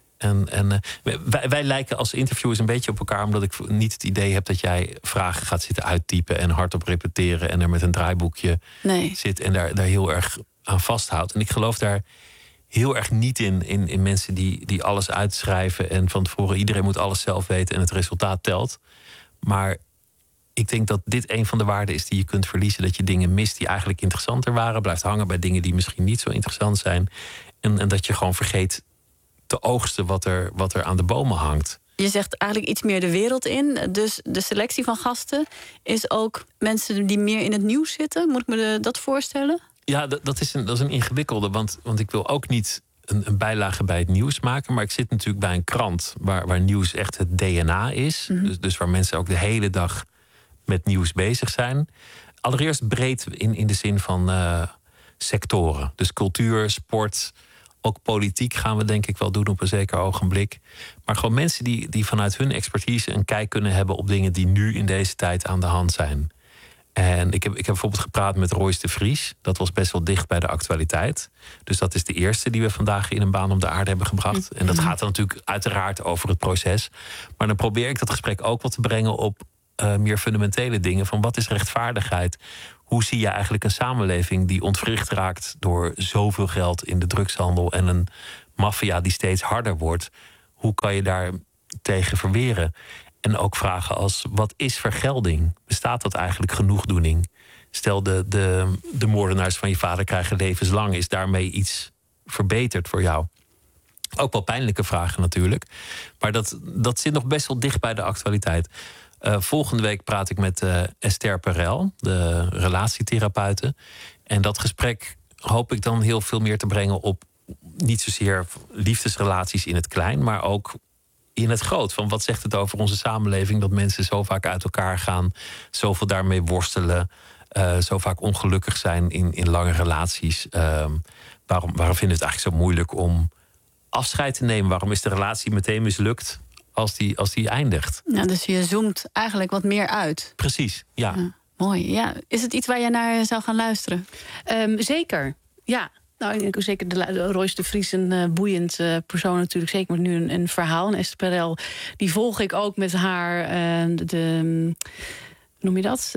S5: Wij lijken als interviewers een beetje op elkaar... omdat ik niet het idee heb dat jij vragen gaat zitten uittypen... en hardop repeteren en er met een draaiboekje zit... en daar heel erg aan vasthoudt. En ik geloof daar heel erg niet in mensen die alles uitschrijven... en van tevoren iedereen moet alles zelf weten en het resultaat telt. Maar ik denk dat dit een van de waarden is die je kunt verliezen. Dat je dingen mist die eigenlijk interessanter waren. Blijft hangen bij dingen die misschien niet zo interessant zijn. En dat je gewoon vergeet te oogsten wat er aan de bomen hangt.
S3: Je zegt eigenlijk iets meer de wereld in. Dus de selectie van gasten is ook mensen die meer in het nieuws zitten. Moet ik me dat voorstellen?
S5: Ja, dat is een ingewikkelde. Want ik wil ook niet een bijlage bij het nieuws maken. Maar ik zit natuurlijk bij een krant waar nieuws echt het DNA is. Mm-hmm. Dus waar mensen ook de hele dag met nieuws bezig zijn. Allereerst breed in de zin van sectoren. Dus cultuur, sport, ook politiek gaan we denk ik wel doen op een zeker ogenblik. Maar gewoon mensen die vanuit hun expertise een kijk kunnen hebben op dingen die nu in deze tijd aan de hand zijn. En ik heb bijvoorbeeld gepraat met Royce de Vries. Dat was best wel dicht bij de actualiteit. Dus dat is de eerste die we vandaag in een baan om de aarde hebben gebracht. En dat gaat dan natuurlijk uiteraard over het proces. Maar dan probeer ik dat gesprek ook wat te brengen op meer fundamentele dingen. Van wat is rechtvaardigheid? Hoe zie je eigenlijk een samenleving die ontwricht raakt door zoveel geld in de drugshandel en een maffia die steeds harder wordt? Hoe kan je daar tegen verweren? En ook vragen als, wat is vergelding? Bestaat dat eigenlijk genoegdoening? Stel, de moordenaars van je vader krijgen levenslang. Is daarmee iets verbeterd voor jou? Ook wel pijnlijke vragen natuurlijk. Maar dat zit nog best wel dicht bij de actualiteit. Volgende week praat ik met Esther Perel, de relatietherapeute. En dat gesprek hoop ik dan heel veel meer te brengen op niet zozeer liefdesrelaties in het klein, maar ook in het groot. Van wat zegt het over onze samenleving dat mensen zo vaak uit elkaar gaan, zoveel daarmee worstelen, zo vaak ongelukkig zijn in lange relaties. Waarom vinden we het eigenlijk zo moeilijk om afscheid te nemen? Waarom is de relatie meteen mislukt als die eindigt?
S3: Ja, dus je zoomt eigenlijk wat meer uit.
S5: Precies, ja.
S3: Mooi. Ja. Is het iets waar je naar zou gaan luisteren?
S4: Zeker, ja. Nou, ik denk zeker de Royce de Vries, een boeiend persoon natuurlijk. Zeker met nu een verhaal. En Esther Perel, die volg ik ook met haar noem je dat?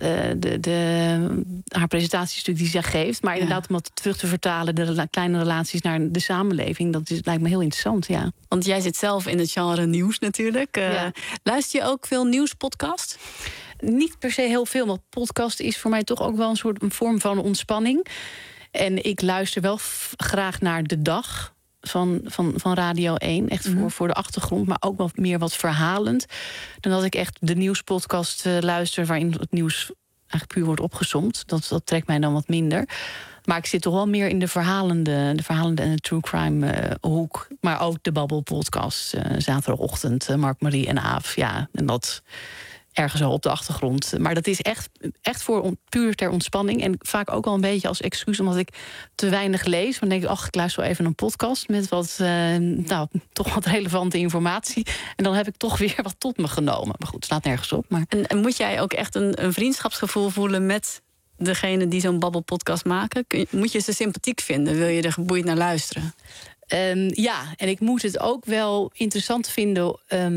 S4: Haar presentaties natuurlijk die zij geeft. Maar inderdaad, om dat terug te vertalen, de kleine relaties naar de samenleving, dat lijkt me heel interessant, ja.
S3: Want jij zit zelf in het genre nieuws natuurlijk. Luister je ook veel nieuwspodcasts?
S4: Niet per se heel veel, want podcast is voor mij toch ook wel een vorm van ontspanning. En ik luister wel graag naar De Dag van Radio 1. Echt voor de achtergrond, maar ook wel meer wat verhalend. Dan dat ik echt de nieuwspodcast luister waarin het nieuws eigenlijk puur wordt opgesomd. Dat trekt mij dan wat minder. Maar ik zit toch wel meer in de verhalende en de true crime hoek. Maar ook de Babbel podcast. Zaterdagochtend, Mark, Marie en Aaf. Ja, en dat ergens al op de achtergrond. Maar dat is echt voor puur ter ontspanning. En vaak ook al een beetje als excuus, omdat ik te weinig lees. Dan denk ik, ik luister wel even een podcast met wat, toch wat relevante informatie. En dan heb ik toch weer wat tot me genomen. Maar goed, het slaat nergens op. Maar
S3: En moet jij ook echt een vriendschapsgevoel voelen met degene die zo'n babbelpodcast maken? Moet je ze sympathiek vinden? Wil je er geboeid naar luisteren?
S4: Ja, en ik moet het ook wel interessant vinden.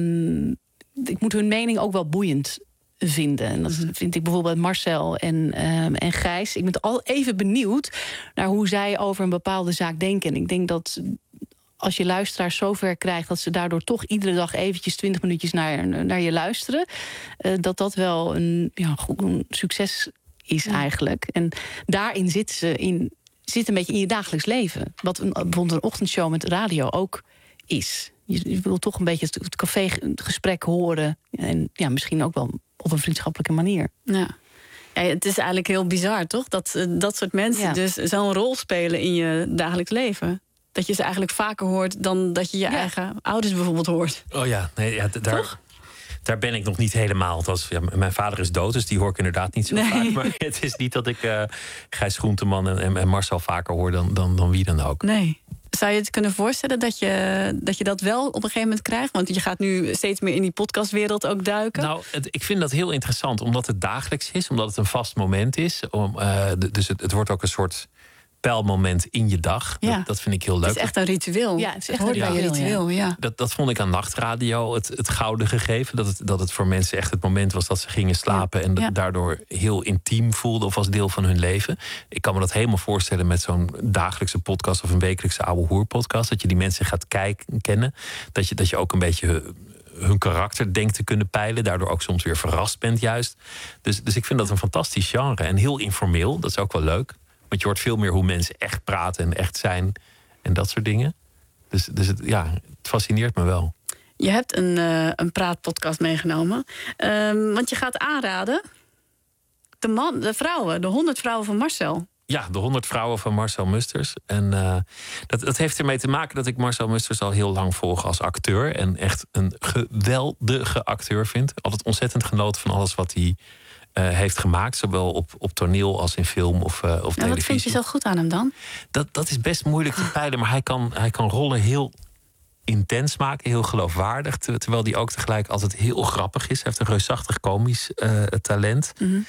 S4: Ik moet hun mening ook wel boeiend vinden. En dat vind ik bijvoorbeeld Marcel en Gijs. Ik ben al even benieuwd naar hoe zij over een bepaalde zaak denken. En ik denk dat als je luisteraars zover krijgt dat ze daardoor toch iedere dag eventjes 20 minuutjes naar je luisteren, dat wel een succes is eigenlijk. En daarin zit een beetje in je dagelijks leven. Wat bijvoorbeeld een ochtendshow met radio ook is. Je wil toch een beetje het cafégesprek horen. En ja, misschien ook wel op een vriendschappelijke manier.
S3: Ja. Ja, het is eigenlijk heel bizar, toch? Dat soort mensen dus zo'n rol spelen in je dagelijks leven. Dat je ze eigenlijk vaker hoort dan dat je je eigen ouders bijvoorbeeld hoort.
S5: Oh ja, nee, daar ben ik nog niet helemaal. Mijn vader is dood, dus die hoor ik inderdaad niet zo vaak. Maar het is niet dat ik Gijs Groenteman en Marcel vaker hoor dan wie dan ook.
S3: Nee. Zou je het kunnen voorstellen dat je dat wel op een gegeven moment krijgt? Want je gaat nu steeds meer in die podcastwereld ook duiken.
S5: Nou, ik vind dat heel interessant, omdat het dagelijks is. Omdat het een vast moment is. Dus het wordt ook een soort pijlmoment in je dag.
S3: Ja.
S5: Dat vind ik heel leuk.
S3: Het is echt een ritueel. Ja, het is echt een ritueel. Ja.
S5: Dat vond ik aan nachtradio het gouden gegeven. Dat het voor mensen echt het moment was dat ze gingen slapen. En daardoor heel intiem voelden of als deel van hun leven. Ik kan me dat helemaal voorstellen met zo'n dagelijkse podcast of een wekelijkse ouwe hoer podcast. Dat je die mensen gaat kennen. Dat je ook een beetje hun karakter denkt te kunnen peilen. Daardoor ook soms weer verrast bent juist. Dus ik vind dat een fantastisch genre. En heel informeel. Dat is ook wel leuk. Want je hoort veel meer hoe mensen echt praten en echt zijn. En dat soort dingen. Dus het fascineert me wel.
S3: Je hebt een praatpodcast meegenomen. Want je gaat aanraden de 100 vrouwen van Marcel.
S5: Ja, de 100 vrouwen van Marcel Musters. En dat heeft ermee te maken dat ik Marcel Musters al heel lang volg als acteur. En echt een geweldige acteur vind. Altijd ontzettend genoten van alles wat hij heeft gemaakt. Zowel op toneel als in film of televisie.
S3: Wat vind je zo goed aan hem dan?
S5: Dat is best moeilijk te peilen. Maar hij kan rollen heel intens maken. Heel geloofwaardig. Terwijl hij ook tegelijk altijd heel grappig is. Hij heeft een reusachtig komisch talent. Mm-hmm.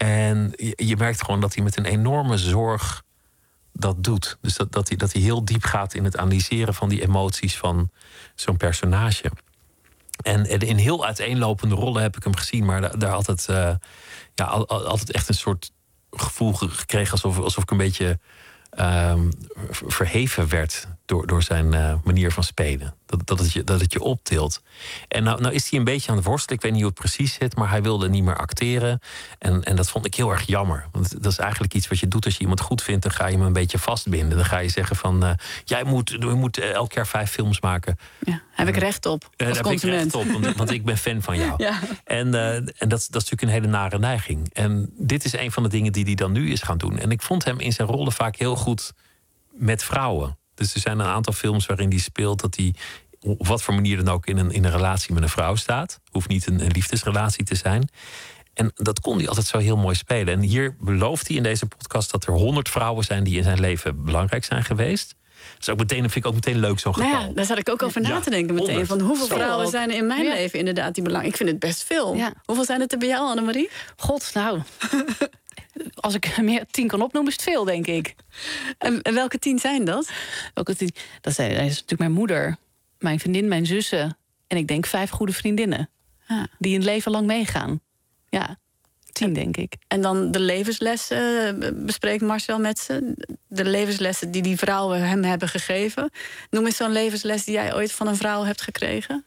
S5: En je merkt gewoon dat hij met een enorme zorg dat doet. Dus dat hij heel diep gaat in het analyseren van die emoties van zo'n personage. En in heel uiteenlopende rollen heb ik hem gezien, maar daar altijd, altijd echt een soort gevoel gekregen alsof ik een beetje verheven werd door zijn manier van spelen. Dat het je optilt. En nou is hij een beetje aan het worstelen. Ik weet niet hoe het precies zit, maar hij wilde niet meer acteren. En dat vond ik heel erg jammer. Want dat is eigenlijk iets wat je doet als je iemand goed vindt. Dan ga je hem een beetje vastbinden. Dan ga je zeggen van, je moet elk jaar 5 films maken.
S3: Ja, heb ik recht op als consument.
S5: Heb ik recht op, want ik ben fan van jou.
S3: Ja.
S5: En dat is natuurlijk een hele nare neiging. En dit is een van de dingen die hij dan nu is gaan doen. En ik vond hem in zijn rollen vaak heel goed met vrouwen. Dus er zijn een aantal films waarin hij speelt dat hij op wat voor manier dan ook in een relatie met een vrouw staat. Hoeft niet een liefdesrelatie te zijn. En dat kon hij altijd zo heel mooi spelen. En hier belooft hij in deze podcast dat er 100 vrouwen zijn die in zijn leven belangrijk zijn geweest. Dus dat vind ik ook meteen leuk, zo'n getal.
S3: Nou ja, daar zat ik ook over na te denken meteen.
S5: 100.
S3: Van hoeveel
S5: Zo.
S3: vrouwen zijn er in mijn leven inderdaad die belangrijk? Ik vind het best veel.
S4: Ja.
S3: Hoeveel zijn het er bij jou, Annemarie?
S4: God, nou. Als ik meer 10 kan opnoemen, is het veel, denk ik.
S3: En welke 10 zijn dat?
S4: Welke 10? Dat is natuurlijk mijn moeder, mijn vriendin, mijn zussen. En ik denk 5 goede vriendinnen.
S3: Ja.
S4: Die een leven lang meegaan. Ja, 10 denk ik.
S3: En dan de levenslessen bespreekt Marcel met ze. De levenslessen die vrouwen hem hebben gegeven. Noem eens zo'n levensles die jij ooit van een vrouw hebt gekregen.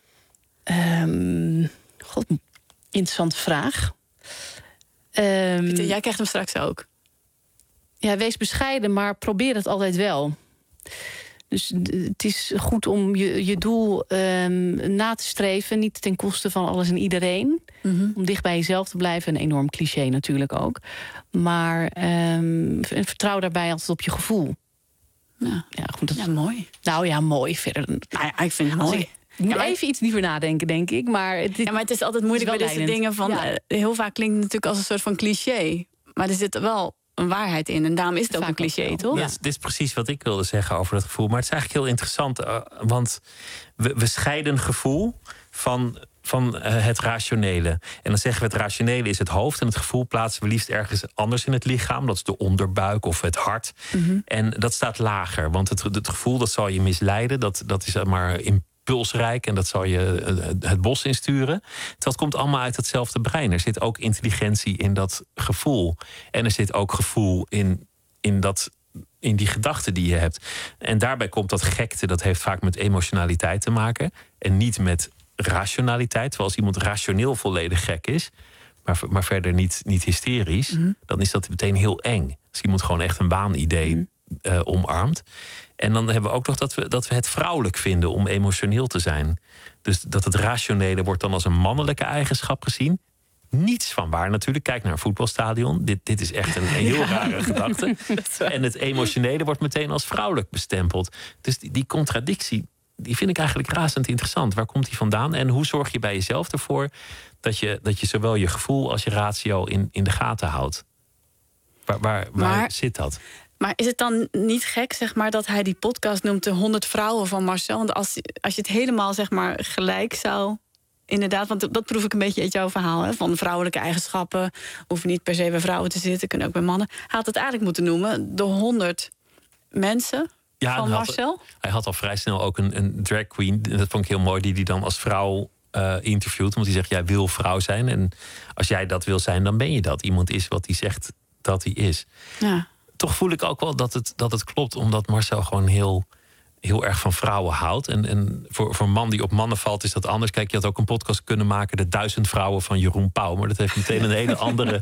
S4: God, interessante vraag.
S3: Pieter, jij krijgt hem straks ook.
S4: Ja, wees bescheiden, maar probeer het altijd wel. Dus het is goed om je doel na te streven. Niet ten koste van alles en iedereen.
S3: Mm-hmm.
S4: Om dicht bij jezelf te blijven. Een enorm cliché natuurlijk ook. Maar vertrouw daarbij altijd op je gevoel.
S3: Ja,
S4: goed,
S3: ja mooi.
S4: Nou ja, mooi. Verder.
S3: Nou ja, ik vind het mooi.
S4: Ik moet even iets liever nadenken, denk ik. Maar
S3: het is altijd moeilijk bij deze dingen. Van, heel vaak klinkt het natuurlijk als een soort van cliché. Maar er zit wel een waarheid in. En daarom is het ook een cliché, toch?
S5: Ja. Dit is precies wat ik wilde zeggen over dat gevoel. Maar het is eigenlijk heel interessant. Want we scheiden gevoel van het rationele. En dan zeggen we het rationele is het hoofd. En het gevoel plaatsen we liefst ergens anders in het lichaam. Dat is de onderbuik of het hart.
S3: Mm-hmm.
S5: En dat staat lager. Want het gevoel dat zal je misleiden. Dat is maar impulsrijk en dat zal je het bos insturen. Dat komt allemaal uit hetzelfde brein. Er zit ook intelligentie in dat gevoel. En er zit ook gevoel in die gedachten die je hebt. En daarbij komt dat gekte, dat heeft vaak met emotionaliteit te maken. En niet met rationaliteit. Terwijl als iemand rationeel volledig gek is, maar verder niet hysterisch, dan is dat meteen heel eng. Als iemand gewoon echt een waanidee omarmt. En dan hebben we ook nog dat we het vrouwelijk vinden om emotioneel te zijn. Dus dat het rationele wordt dan als een mannelijke eigenschap gezien. Niets van waar natuurlijk. Kijk naar een voetbalstadion. Dit is echt een heel rare gedachte. En het emotionele wordt meteen als vrouwelijk bestempeld. Dus die contradictie, die vind ik eigenlijk razend interessant. Waar komt die vandaan? En hoe zorg je bij jezelf ervoor dat je zowel je gevoel als je ratio in de gaten houdt? Waar zit dat?
S3: Maar is het dan niet gek, zeg maar, dat hij die podcast noemt de 100 vrouwen van Marcel? Want als je het helemaal, zeg maar, gelijk zou... Inderdaad, want dat proef ik een beetje uit jouw verhaal. Hè, van vrouwelijke eigenschappen. Hoeven niet per se bij vrouwen te zitten, kunnen ook bij mannen. Hij had het eigenlijk moeten noemen de 100 mensen van Marcel.
S5: Hij had al vrij snel ook een drag queen. Dat vond ik heel mooi, die dan als vrouw interviewt. Want die zegt, jij wil vrouw zijn. En als jij dat wil zijn, dan ben je dat. Iemand is wat hij zegt dat hij is.
S3: Ja.
S5: Toch voel ik ook wel dat het klopt. Omdat Marcel gewoon heel erg van vrouwen houdt. En voor een man die op mannen valt, is dat anders. Kijk, je had ook een podcast kunnen maken, de 1000 vrouwen van Jeroen Pauw. Maar dat heeft meteen een hele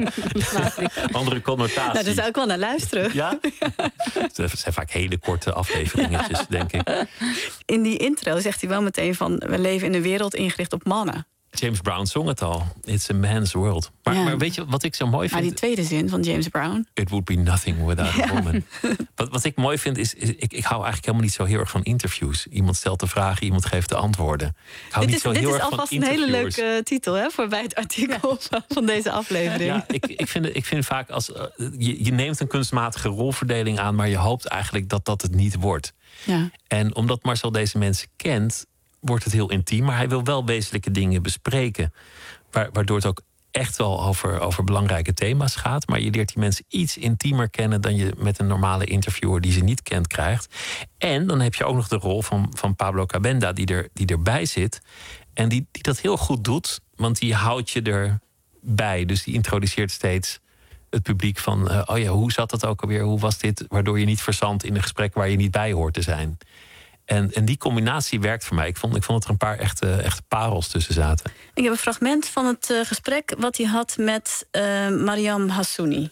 S5: andere connotatie.
S3: Nou, daar zou ik wel naar luisteren.
S5: Ja? Het zijn vaak hele korte afleveringetjes, denk ik.
S3: In die intro zegt hij wel meteen van, we leven in een wereld ingericht op mannen.
S5: James Brown zong het al. It's a man's world. Maar weet je wat ik zo mooi vind?
S3: Maar die tweede zin van James Brown.
S5: It would be nothing without a woman. Wat ik mooi vind is ik hou eigenlijk helemaal niet zo heel erg van interviews. Iemand stelt de vragen, iemand geeft de antwoorden. Dit is
S3: alvast een hele leuke titel, hè, voor bij het artikel van deze aflevering.
S5: Ja, ik vind vaak als je neemt een kunstmatige rolverdeling aan, maar je hoopt eigenlijk dat het niet wordt.
S3: Ja.
S5: En omdat Marcel deze mensen kent, wordt het heel intiem, maar hij wil wel wezenlijke dingen bespreken. Waardoor het ook echt wel over belangrijke thema's gaat. Maar je leert die mensen iets intiemer kennen dan je met een normale interviewer die ze niet kent krijgt. En dan heb je ook nog de rol van Pablo Cabenda die erbij zit. En die dat heel goed doet, want die houdt je erbij. Dus die introduceert steeds het publiek van... hoe zat dat ook alweer? Hoe was dit? Waardoor je niet verzandt in een gesprek waar je niet bij hoort te zijn. En die combinatie werkt voor mij. Ik vond dat er een paar echte parels tussen zaten.
S3: Ik heb een fragment van het gesprek wat hij had met Mariam Hassouni.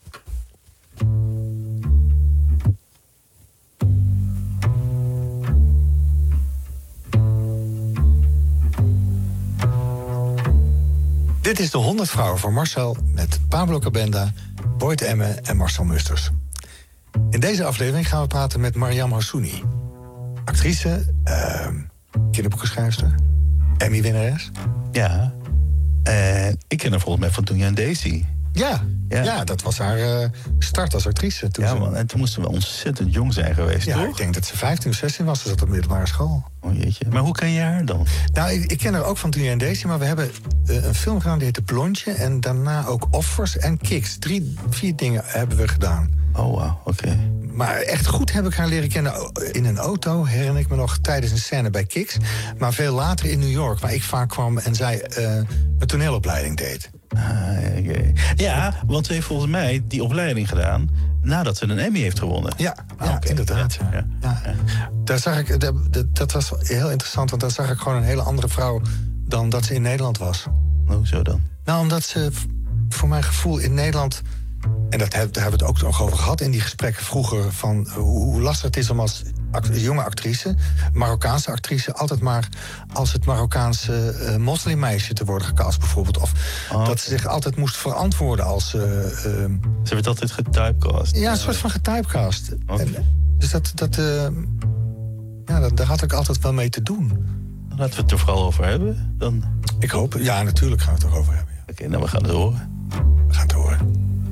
S11: Dit is de 100 Vrouwen voor Marcel met Pablo Cabenda, Boyd Emme en Marcel Musters. In deze aflevering gaan we praten met Mariam Hassouni. Actrice, kinderboekenschrijfster, Emmy-winnares.
S14: Ja, ik ken haar volgens mij van Toen en Daisy.
S11: Ja, dat was haar start als actrice.
S14: En toen moesten we ontzettend jong zijn geweest, toch?
S11: Ik denk dat ze 15 of 16 was, ze zat op middelbare school.
S14: Oh jeetje, maar hoe ken je haar dan?
S11: Nou, ik ken haar ook van Toen en Daisy, maar we hebben een film gedaan die heette Blondje. En daarna ook Offers en Kicks. 4 dingen hebben we gedaan.
S14: Oh, wow, oké.
S11: Maar echt goed heb ik haar leren kennen in een auto, herinner ik me nog, tijdens een scène bij Kicks. Maar veel later in New York, waar ik vaak kwam en zij een toneelopleiding deed.
S14: Okay. Ja, want ze heeft volgens mij die opleiding gedaan nadat ze een Emmy heeft gewonnen.
S11: Ja, inderdaad. Ja. Daar zag ik, dat was heel interessant, want daar zag ik gewoon een hele andere vrouw dan dat ze in Nederland was.
S14: Hoezo dan?
S11: Nou, omdat ze voor mijn gevoel in Nederland... En daar hebben we het ook nog over gehad in die gesprekken vroeger... van hoe lastig het is om als jonge actrice, Marokkaanse actrice... altijd maar als het Marokkaanse moslimmeisje te worden gecast bijvoorbeeld. Of dat ze zich altijd moest verantwoorden als...
S14: Ze werd altijd getypecast.
S11: Ja, een soort van getypecast. Dus daar had ik altijd wel mee te doen.
S14: Dan laten we het er vooral over hebben. Dan...
S11: Ik hoop, ja, natuurlijk gaan we het erover hebben. Ja.
S14: Oké, nou, we gaan het horen.
S11: We gaan het horen.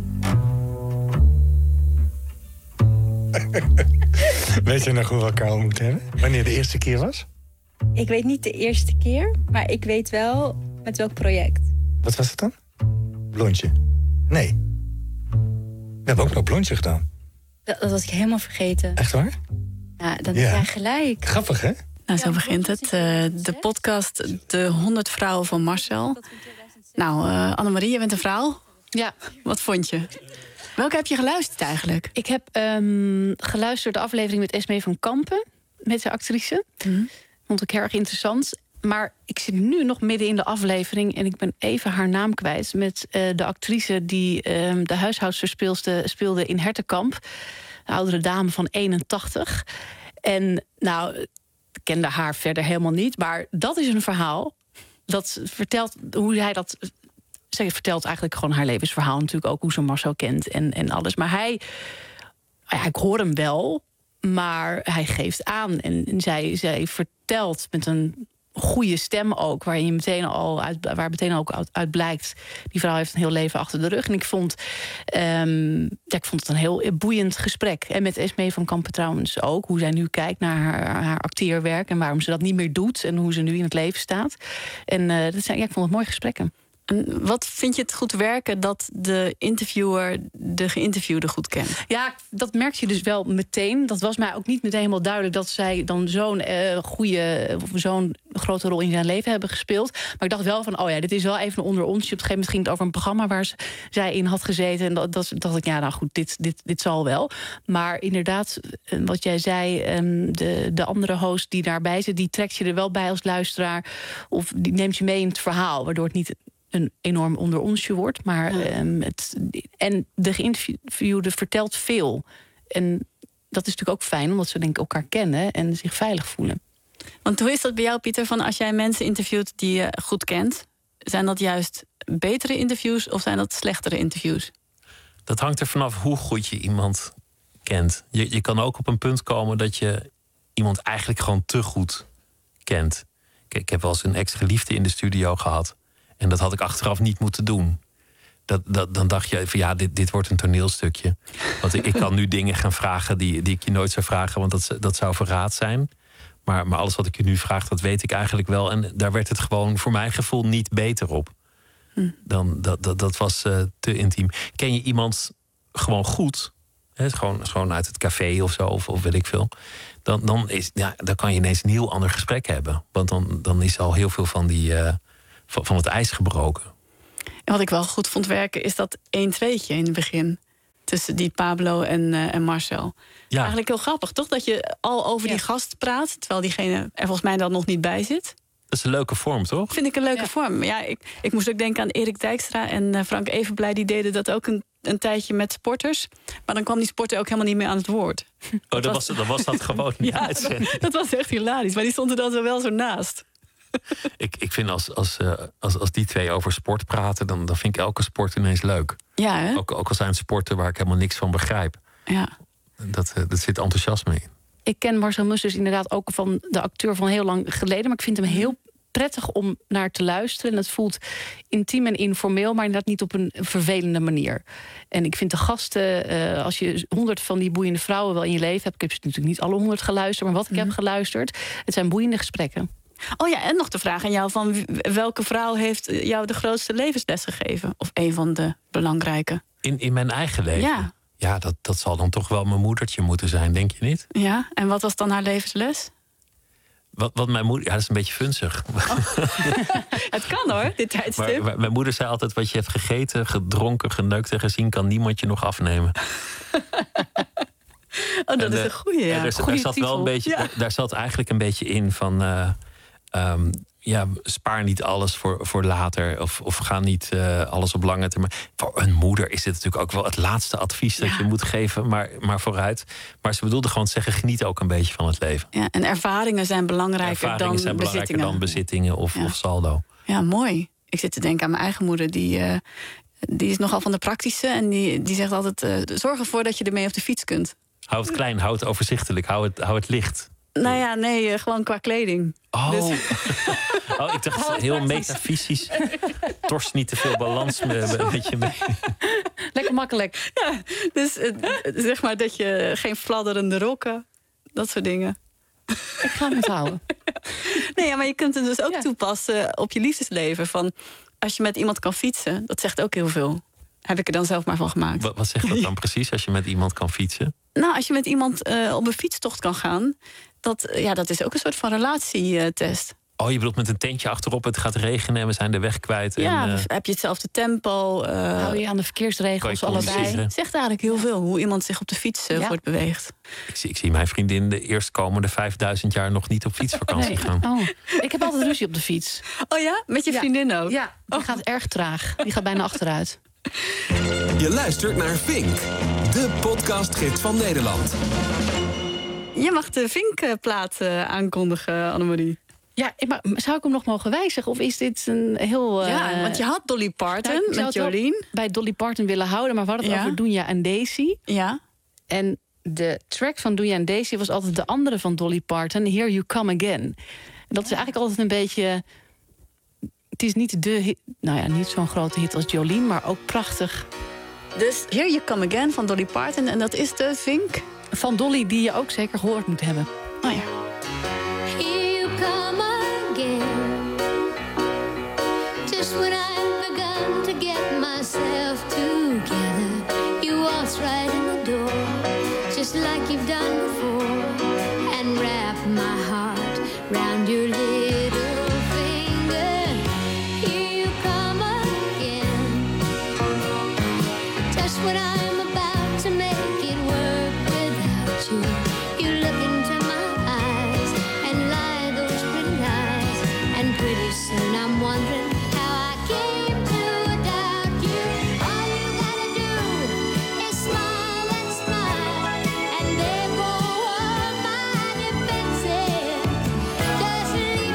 S11: Weet je nog hoe we elkaar ontmoet hebben? Wanneer de eerste keer was?
S15: Ik weet niet de eerste keer, maar ik weet wel met welk project.
S11: Wat was het dan? Blondje? Nee. We hebben ook nog Blondje gedaan.
S15: Dat was ik helemaal vergeten.
S11: Echt waar?
S15: Ja, dat heb jij gelijk.
S11: Grappig, hè?
S3: Nou, zo begint het. De podcast De 100 Vrouwen van Marcel. Nou, Annemarie, je bent een vrouw.
S4: Ja.
S3: Wat vond je? Welke heb je geluisterd eigenlijk?
S4: Ik heb geluisterd de aflevering met Esmee van Kampen, met de actrice. Vond ik heel erg interessant. Maar ik zit nu nog midden in de aflevering en ik ben even haar naam kwijt. Met de actrice die de huishoudster speelde in Hertenkamp. De oudere dame van 81. En nou, ik kende haar verder helemaal niet. Maar dat is een verhaal dat vertelt hoe hij dat... Zij vertelt eigenlijk gewoon haar levensverhaal. Natuurlijk ook hoe ze Marcel kent en alles. Maar ik hoor hem wel, maar hij geeft aan. En zij vertelt met een goede stem ook, waar meteen ook uit blijkt, die vrouw heeft een heel leven achter de rug. En ik vond het een heel boeiend gesprek. En met Esmee van Kampen trouwens ook, hoe zij nu kijkt naar haar acteerwerk en waarom ze dat niet meer doet en hoe ze nu in het leven staat. En ik vond het mooi gesprekken.
S3: En wat vind je het goed werken dat de interviewer de geïnterviewde goed kent?
S4: Ja, dat merk je dus wel meteen. Dat was mij ook niet meteen helemaal duidelijk dat zij dan zo'n grote rol in zijn leven hebben gespeeld. Maar ik dacht wel van, dit is wel even een onder onsje. Op een gegeven moment ging het over een programma waar zij in had gezeten. En dat dacht ik, dit zal wel. Maar inderdaad, wat jij zei, de andere host die daarbij zit, die trekt je er wel bij als luisteraar. Of die neemt je mee in het verhaal, waardoor het niet een enorm onder onsje wordt. Maar en de geïnterviewde vertelt veel. En dat is natuurlijk ook fijn, omdat ze denk ik elkaar kennen en zich veilig voelen.
S3: Want hoe is dat bij jou, Pieter? Van als jij mensen interviewt die je goed kent, zijn dat juist betere interviews of zijn dat slechtere interviews?
S5: Dat hangt er vanaf hoe goed je iemand kent. Je kan ook op een punt komen dat je iemand eigenlijk gewoon te goed kent. Ik heb wel eens een ex-geliefde in de studio gehad. En dat had ik achteraf niet moeten doen. Dan dacht je van dit wordt een toneelstukje. Want ik kan nu dingen gaan vragen die ik je nooit zou vragen. Want dat zou verraad zijn. Maar alles wat ik je nu vraag, dat weet ik eigenlijk wel. En daar werd het gewoon voor mijn gevoel niet beter op. Dat was te intiem. Ken je iemand gewoon goed? Hè, gewoon uit het café of zo, of weet ik veel. Dan kan je ineens een heel ander gesprek hebben. Want dan is al heel veel van het ijs gebroken.
S3: En wat ik wel goed vond werken, is dat 1-2'tje in het begin. Tussen die Pablo en Marcel. Ja. Eigenlijk heel grappig, toch? Dat je al over die gast praat, terwijl diegene er volgens mij dan nog niet bij zit.
S5: Dat is een leuke vorm, toch?
S3: Vind ik een leuke vorm. Ja, ik moest ook denken aan Erik Dijkstra en Frank Evenblij. Die deden dat ook een tijdje met sporters. Maar dan kwam die sporter ook helemaal niet meer aan het woord.
S5: Dan was dat gewoon niet uitzending.
S3: Dat was echt hilarisch. Maar die stond er dan wel zo naast.
S5: Ik vind als die twee over sport praten, dan vind ik elke sport ineens leuk.
S3: Ja, hè?
S5: Ook al zijn het sporten waar ik helemaal niks van begrijp.
S3: Ja.
S5: Dat zit enthousiasme in.
S4: Ik ken Marcel Mussers inderdaad ook van de acteur van heel lang geleden. Maar ik vind hem heel prettig om naar te luisteren. En het voelt intiem en informeel, maar inderdaad niet op een vervelende manier. En ik vind de gasten, als je 100 van die boeiende vrouwen wel in je leven hebt. Ik heb ze natuurlijk niet alle 100 geluisterd, maar wat ik heb geluisterd. Het zijn boeiende gesprekken.
S3: Oh ja, en nog de vraag aan jou van welke vrouw heeft jou de grootste levensles gegeven? Of een van de belangrijke?
S5: In mijn eigen leven?
S3: Ja.
S5: Ja, dat zal dan toch wel mijn moedertje moeten zijn, denk je niet?
S3: Ja, en wat was dan haar levensles?
S5: Wat mijn moeder... Ja, dat is een beetje funzig.
S3: Oh. Het kan hoor, dit tijdstip.
S5: Maar mijn moeder zei altijd, wat je hebt gegeten, gedronken, geneukt en gezien, kan niemand je nog afnemen.
S3: Oh, dat is een goeie, ja.
S5: Daar zat wel een beetje, daar zat eigenlijk een beetje in van... spaar niet alles voor later. Of ga niet alles op lange termijn. Voor een moeder is dit natuurlijk ook wel het laatste advies dat je moet geven. Maar vooruit. Maar ze bedoelde gewoon te zeggen, geniet ook een beetje van het leven.
S3: Ja, en ervaringen zijn belangrijker dan
S5: bezittingen of saldo.
S3: Ja, mooi. Ik zit te denken aan mijn eigen moeder. Die is nogal van de praktische. En die zegt altijd, zorg ervoor dat je ermee op de fiets kunt.
S5: Hou het klein, hou het overzichtelijk, hou het licht.
S3: Nou ja, nee, gewoon qua kleding.
S5: Oh,
S3: dus...
S5: ik dacht heel metafysisch. Torst niet te veel balans met je mee.
S4: Lekker makkelijk.
S3: Ja, dus zeg maar dat je geen fladderende rokken, dat soort dingen.
S4: Ik ga het onthouden.
S3: Nee, ja, maar je kunt het dus ook toepassen op je liefdesleven. Van als je met iemand kan fietsen, dat zegt ook heel veel. Heb ik er dan zelf maar van gemaakt.
S5: Wat zegt dat dan precies, als je met iemand kan fietsen?
S3: Nou, als je met iemand op een fietstocht kan gaan... Dat is ook een soort van relatietest.
S5: Oh, je bedoelt met een tentje achterop, het gaat regenen en we zijn de weg kwijt.
S3: Ja, heb je hetzelfde tempo.
S4: Hou je aan de verkeersregels allebei.
S3: Het zegt eigenlijk heel veel hoe iemand zich op de fiets voortbeweegt.
S5: Ik zie mijn vriendin de eerstkomende 5000 jaar nog niet op fietsvakantie gaan.
S4: Oh. Ik heb altijd ruzie op de fiets.
S3: Oh ja? Met je vriendin ook?
S4: Ja, die gaat erg traag. Die gaat bijna achteruit.
S2: Je luistert naar Vink, de podcastgids van Nederland.
S3: Je mag de Vink-plaat aankondigen, Annemarie.
S4: Ja, maar zou ik hem nog mogen wijzigen? Of is dit een heel...
S3: Ja, want je had Dolly Parton met Jolene.
S4: Bij Dolly Parton willen houden, maar we hadden het over Doenja en Daisy.
S3: Ja.
S4: En de track van Doenja en Daisy was altijd de andere van Dolly Parton, Here You Come Again. En dat is eigenlijk altijd een beetje... Het is niet de hit, niet zo'n grote hit als Jolene, maar ook prachtig.
S3: Dus Here You Come Again van Dolly Parton. En dat is de Vink?
S4: Van Dolly, die je ook zeker gehoord moet hebben.
S3: Oh ja.
S16: Here you come again. Just when I've begun to get myself together, you waltz right in the door, just like you've done before, and wrap my heart round your little finger. Here you come again. Just when I'm about to make it work without you, you look into my eyes and lie those pretty lies, and pretty soon I'm wondering how I came to doubt you. All you gotta do is smile and smile, and there go all my defenses. Just leave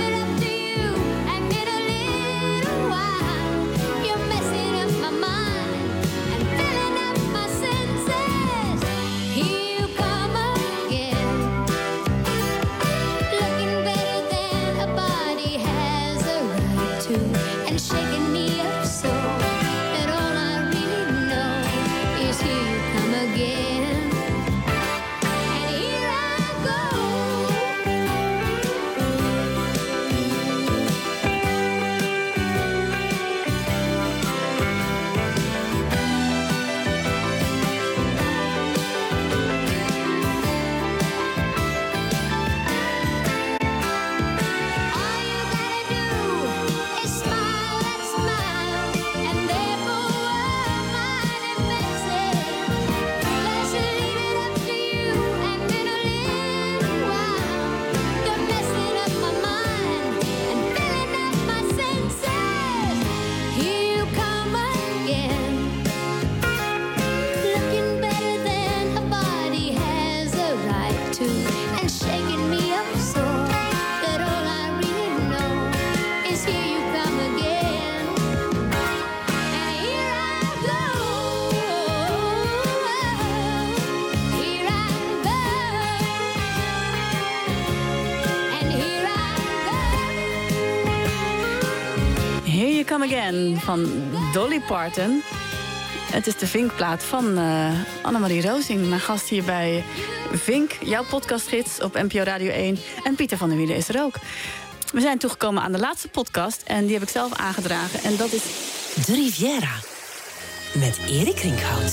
S3: Come Again van Dolly Parton. Het is de Vinkplaat van Annemarie Rozing, mijn gast hier bij Vink, jouw podcastgids op NPO Radio 1. En Pieter van der Wielen is er ook. We zijn toegekomen aan de laatste podcast en die heb ik zelf aangedragen. En dat is
S17: De Riviera met Erik Rinkhout.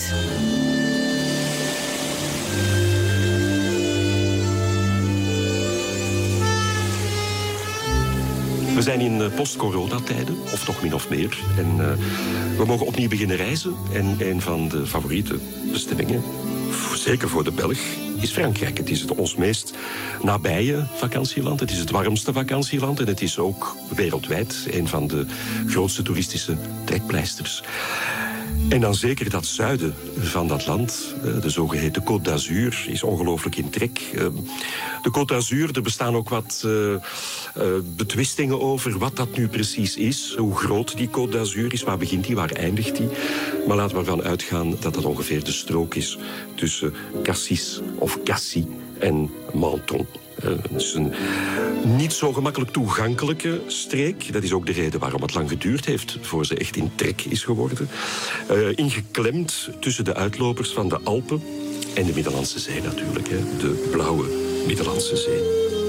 S18: We zijn in post-coronatijden, of toch min of meer. En we mogen opnieuw beginnen reizen. En een van de favoriete bestemmingen, zeker voor de Belg, is Frankrijk. Het is ons meest nabije vakantieland. Het is het warmste vakantieland. En het is ook wereldwijd een van de grootste toeristische trekpleisters. En dan zeker dat zuiden van dat land, de zogeheten Côte d'Azur, is ongelooflijk in trek. De Côte d'Azur, er bestaan ook wat betwistingen over wat dat nu precies is. Hoe groot die Côte d'Azur is, waar begint die, waar eindigt die. Maar laten we ervan uitgaan dat dat ongeveer de strook is tussen Cassis of Cassis en Menton. Het is een niet zo gemakkelijk toegankelijke streek. Dat is ook de reden waarom het lang geduurd heeft voor ze echt in trek is geworden. Ingeklemd tussen de uitlopers van de Alpen en de Middellandse Zee natuurlijk. De blauwe Middellandse Zee.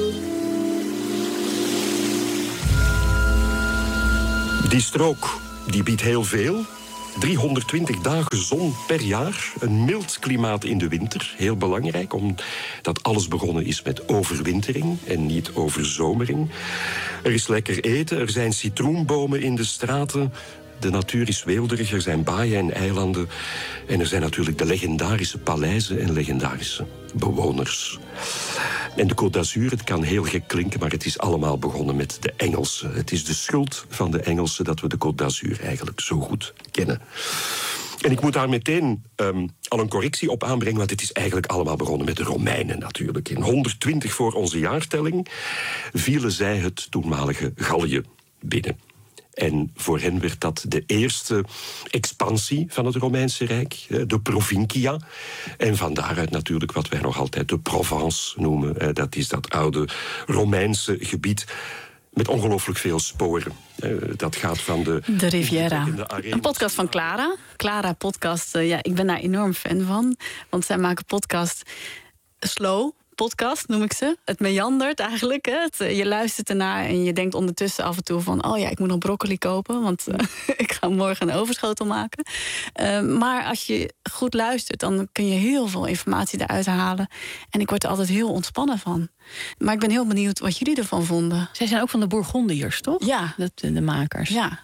S18: Die strook die biedt heel veel. 320 dagen zon per jaar, een mild klimaat in de winter. Heel belangrijk, omdat alles begonnen is met overwintering en niet overzomering. Er is lekker eten, er zijn citroenbomen in de straten. De natuur is weelderig, er zijn baaien en eilanden. En er zijn natuurlijk de legendarische paleizen en legendarische bewoners. En de Côte d'Azur, het kan heel gek klinken, maar het is allemaal begonnen met de Engelsen. Het is de schuld van de Engelsen dat we de Côte d'Azur eigenlijk zo goed kennen. En ik moet daar meteen al een correctie op aanbrengen, want het is eigenlijk allemaal begonnen met de Romeinen natuurlijk. In 120 voor onze jaartelling vielen zij het toenmalige Gallië binnen. En voor hen werd dat de eerste expansie van het Romeinse Rijk, de Provincia. En van daaruit natuurlijk wat wij nog altijd de Provence noemen. Dat is dat oude Romeinse gebied met ongelooflijk veel sporen. Dat gaat van de
S3: Riviera. Een podcast van Clara. Clara podcast, ik ben daar enorm fan van. Want zij maken podcast slow. Podcast noem ik ze. Het meandert eigenlijk. Je luistert ernaar en je denkt ondertussen af en toe van... ik moet nog broccoli kopen, want ik ga morgen een overschotel maken. Maar als je goed luistert, dan kun je heel veel informatie eruit halen. En ik word er altijd heel ontspannen van. Maar ik ben heel benieuwd wat jullie ervan vonden.
S4: Zij zijn ook van de Bourgondiërs, toch?
S3: Ja.
S4: De makers.
S3: Ja.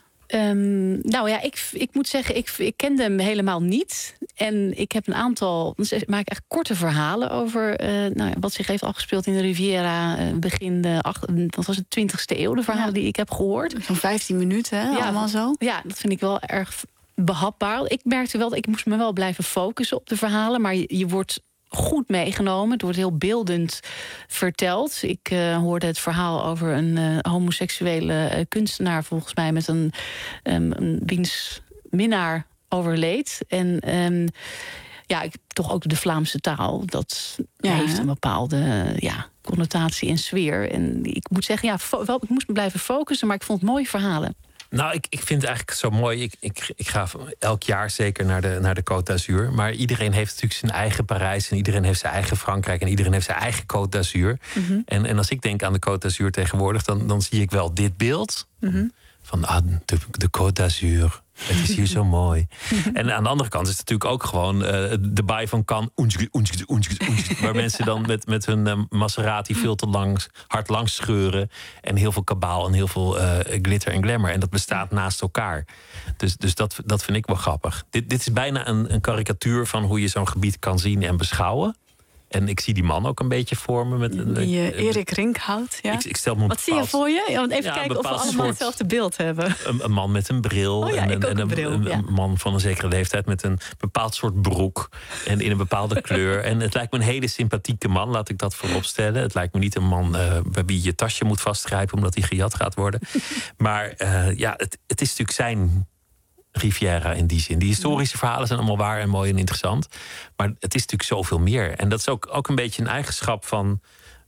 S4: Ik moet zeggen, ik kende hem helemaal niet. En ik heb een aantal... Ik maak echt korte verhalen over wat zich heeft afgespeeld in de Riviera... begin de 20e eeuw, de verhalen die ik heb gehoord.
S3: Zo'n 15 minuten, hè? Allemaal zo.
S4: Ja, dat vind ik wel erg behapbaar. Ik merkte wel dat ik moest me wel blijven focussen op de verhalen... maar je wordt goed meegenomen. Het wordt heel beeldend verteld. Ik hoorde het verhaal over een homoseksuele kunstenaar... volgens mij met een wiens minnaar overleed. En toch ook de Vlaamse taal. Dat heeft een bepaalde connotatie en sfeer. En ik moet zeggen, ik moest me blijven focussen... maar ik vond het mooie verhalen.
S5: Nou, ik vind het eigenlijk zo mooi. Ik ga elk jaar zeker naar de Côte d'Azur. Maar iedereen heeft natuurlijk zijn eigen Parijs... en iedereen heeft zijn eigen Frankrijk... en iedereen heeft zijn eigen Côte d'Azur. Mm-hmm. En als ik denk aan de Côte d'Azur tegenwoordig... dan zie ik wel dit beeld. Mm-hmm. Van de Côte d'Azur. Het is hier zo mooi. En aan de andere kant is het natuurlijk ook gewoon de baai van Cannes. Waar mensen dan met hun Maserati veel te hard langs scheuren. En heel veel kabaal en heel veel glitter en glamour. En dat bestaat naast elkaar. Dus dat vind ik wel grappig. Dit is bijna een karikatuur van hoe je zo'n gebied kan zien en beschouwen. En ik zie die man ook een beetje voor me.
S3: Erik Rinkhout, ja.
S5: Ik stel me
S3: wat zie je voor je? Want even kijken of we allemaal hetzelfde beeld hebben.
S5: Een man met een bril. Een man van een zekere leeftijd met een bepaald soort broek. En in een bepaalde kleur. En het lijkt me een hele sympathieke man, laat ik dat voorop stellen. Het lijkt me niet een man bij wie je tasje moet vastgrijpen... omdat hij gejat gaat worden. Maar het is natuurlijk zijn... Riviera in die zin. Die historische verhalen zijn allemaal waar en mooi en interessant. Maar het is natuurlijk zoveel meer. En dat is ook een beetje een eigenschap van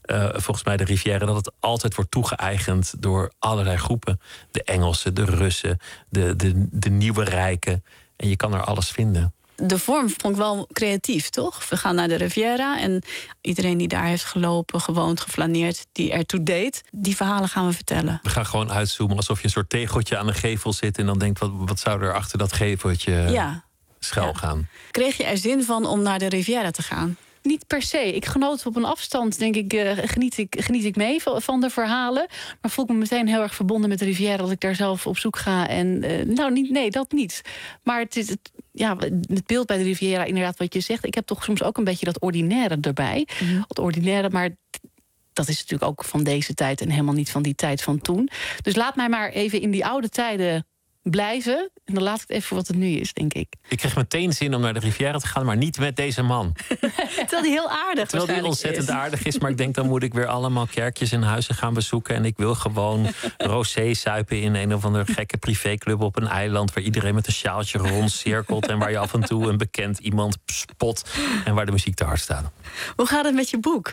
S5: volgens mij de Riviera, dat het altijd wordt toegeëigend door allerlei groepen. De Engelsen, de Russen, de nieuwe rijken. En je kan er alles vinden.
S3: De vorm vond ik wel creatief, toch? We gaan naar de Riviera en iedereen die daar heeft gelopen, gewoond, geflaneerd, die ertoe deed, die verhalen gaan we vertellen.
S5: We gaan gewoon uitzoomen alsof je een soort tegeltje aan de gevel zit en dan denkt, wat zou er achter dat geveltje schuil gaan?
S3: Kreeg je er zin van om naar de Riviera te gaan?
S4: Niet per se. Ik genoot op een afstand, denk ik, geniet ik mee van de verhalen. Maar voel ik me meteen heel erg verbonden met de Riviera, dat ik daar zelf op zoek ga. En nee, dat niet. Maar het beeld bij de Riviera, inderdaad wat je zegt. Ik heb toch soms ook een beetje dat ordinaire erbij. Het ordinaire, maar dat is natuurlijk ook van deze tijd en helemaal niet van die tijd van toen. Dus laat mij maar even in die oude tijden blijven. En dan laat ik het even voor wat het nu is, denk ik.
S5: Ik kreeg meteen zin om naar de Riviera te gaan, maar niet met deze man.
S3: Terwijl die heel aardig
S5: Terwijl die ontzettend aardig is, maar ik denk dan moet ik weer allemaal kerkjes en huizen gaan bezoeken. En ik wil gewoon rosé suipen in een of andere gekke privéclub op een eiland waar iedereen met een sjaaltje rondcirkelt en waar je af en toe een bekend iemand spot en waar de muziek te hard staat.
S3: Hoe gaat het met je boek?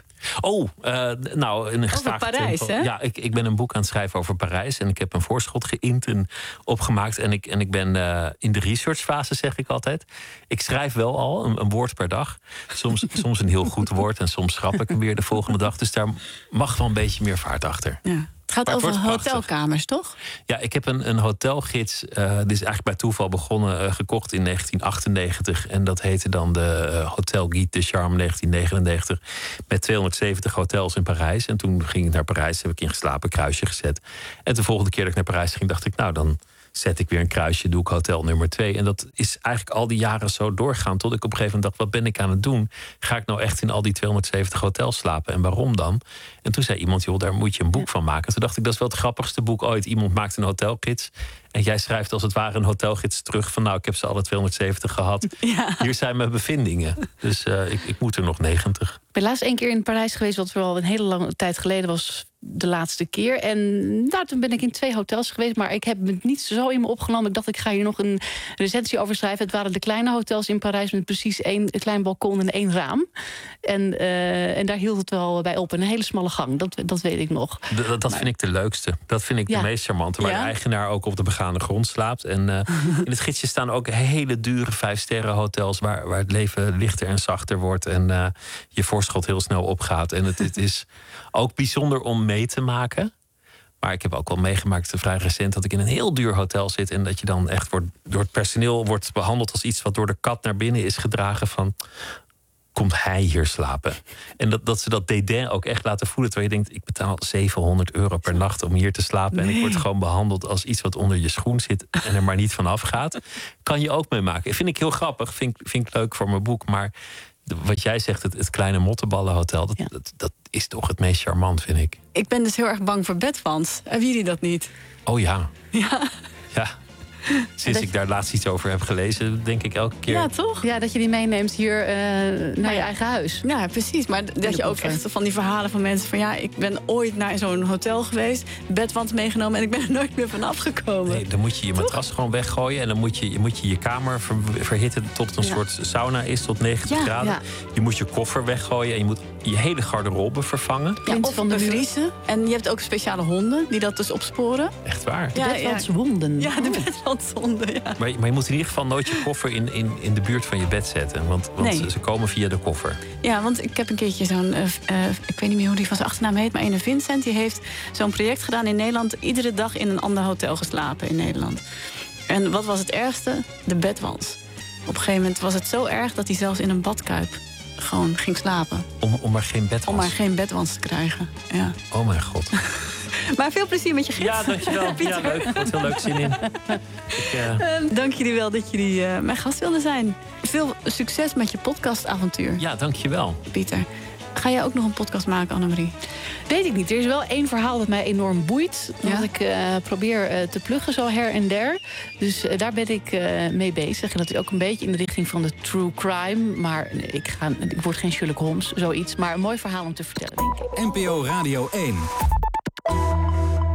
S5: In gestaag
S3: Parijs,
S5: tempo.
S3: hè?
S5: Ja, ik ben een boek aan het schrijven over Parijs en ik heb een voorschot geïnt en opgemaakt en ik ben in de researchfase, zeg ik altijd. Ik schrijf wel al een woord per dag. Soms een heel goed woord en soms schrap ik hem weer de volgende dag. Dus daar mag wel een beetje meer vaart achter.
S3: Ja. Het gaat over hotelkamers, toch?
S5: Ja, ik heb een hotelgids. Dit is eigenlijk bij toeval begonnen, gekocht in 1998. En dat heette dan de Hotel Guide de Charme 1999. Met 270 hotels in Parijs. En toen ging ik naar Parijs, heb ik ingeslapen, kruisje gezet. En de volgende keer dat ik naar Parijs ging, dacht ik, nou dan zet ik weer een kruisje, doe ik hotel nummer 2. En dat is eigenlijk al die jaren zo doorgaan, tot ik op een gegeven moment dacht, wat ben ik aan het doen? Ga ik nou echt in al die 270 hotels slapen? En waarom dan? En toen zei iemand, joh, daar moet je een boek van maken. Toen dacht ik, dat is wel het grappigste boek ooit. Iemand maakt een hotelgids en jij schrijft als het ware een hotelgids terug van, nou, ik heb ze alle 270 gehad. Ja. Hier zijn mijn bevindingen. Dus ik moet er nog 90.
S4: Ik ben laatst 1 keer in Parijs geweest, wat wel een hele lange tijd geleden was, de laatste keer. En toen ben ik in 2 hotels geweest, maar ik heb me niet zo in me opgenomen. Ik dacht, ik ga hier nog een recensie over schrijven. Het waren de kleine hotels in Parijs met precies een klein balkon en 1 raam. En daar hield het wel bij op. Een hele smalle gang, dat weet ik nog.
S5: Dat vind ik de leukste. Dat vind ik de meest charmante. Waar de eigenaar ook op de begane grond slaapt. En in het gidsje staan ook hele dure 5-sterren hotels waar het leven lichter en zachter wordt. En je voorschot heel snel opgaat. En het is ook bijzonder om mee te maken. Maar ik heb ook wel meegemaakt, vrij recent, dat ik in een heel duur hotel zit en dat je dan echt door het personeel wordt behandeld als iets wat door de kat naar binnen is gedragen van, komt hij hier slapen? En dat ze dat dédain ook echt laten voelen, terwijl je denkt, ik betaal €700 per nacht om hier te slapen en ik word gewoon behandeld als iets wat onder je schoen zit en er maar niet vanaf gaat. Kan je ook meemaken. Vind ik heel grappig, vind ik leuk voor mijn boek, maar wat jij zegt, het kleine mottenballenhotel, dat is toch het meest charmant, vind ik.
S3: Ik ben dus heel erg bang voor bedwants. Hebben jullie dat niet?
S5: Oh ja.
S3: Ja.
S5: Ja. Sinds ik daar laatst iets over heb gelezen, denk ik elke keer.
S4: Ja, toch? Ja, dat je die meeneemt hier naar je eigen huis.
S3: Ja, precies. Maar dat je ook echt van die verhalen van mensen van, ja, ik ben ooit naar zo'n hotel geweest, bedwant meegenomen en ik ben er nooit meer vanaf gekomen.
S5: Nee, dan moet je je matras gewoon weggooien en dan moet je je kamer verhitten tot het een soort sauna is, tot 90 graden. Ja. Je moet je koffer weggooien en je moet je hele garderobe vervangen.
S3: Ja, of van de bevriezen. En je hebt ook speciale honden die dat dus opsporen.
S5: Echt waar?
S4: De bedwantshonden.
S3: Ja, de bedwantshonden, ja.
S5: Maar je moet in ieder geval nooit je koffer in de buurt van je bed zetten. Want ze komen via de koffer.
S3: Ja, want ik heb een keertje zo'n, ik weet niet meer hoe die van zijn achternaam heet, maar een Vincent, die heeft zo'n project gedaan in Nederland. Iedere dag in een ander hotel geslapen in Nederland. En wat was het ergste? De bedwants. Op een gegeven moment was het zo erg dat hij zelfs in een badkuip gewoon ging slapen.
S5: Om maar geen bedwans?
S3: Om maar geen bedwans te krijgen, ja.
S5: Oh mijn god.
S3: Maar veel plezier met je gids.
S5: Ja, dankjewel. Ja, leuk. Wordt heel leuk zin in.
S3: Dank jullie wel dat jullie mijn gast wilden zijn. Veel succes met je podcastavontuur.
S5: Ja, dankjewel.
S3: Pieter. Ga jij ook nog een podcast maken, Annemarie?
S4: Weet ik niet. Er is wel 1 verhaal dat mij enorm boeit. Dat ik probeer te pluggen zo her en der. Dus daar ben ik mee bezig. En dat is ook een beetje in de richting van de true crime. Maar ik word geen Sherlock Holmes, zoiets. Maar een mooi verhaal om te vertellen, denk ik.
S2: NPO Radio 1.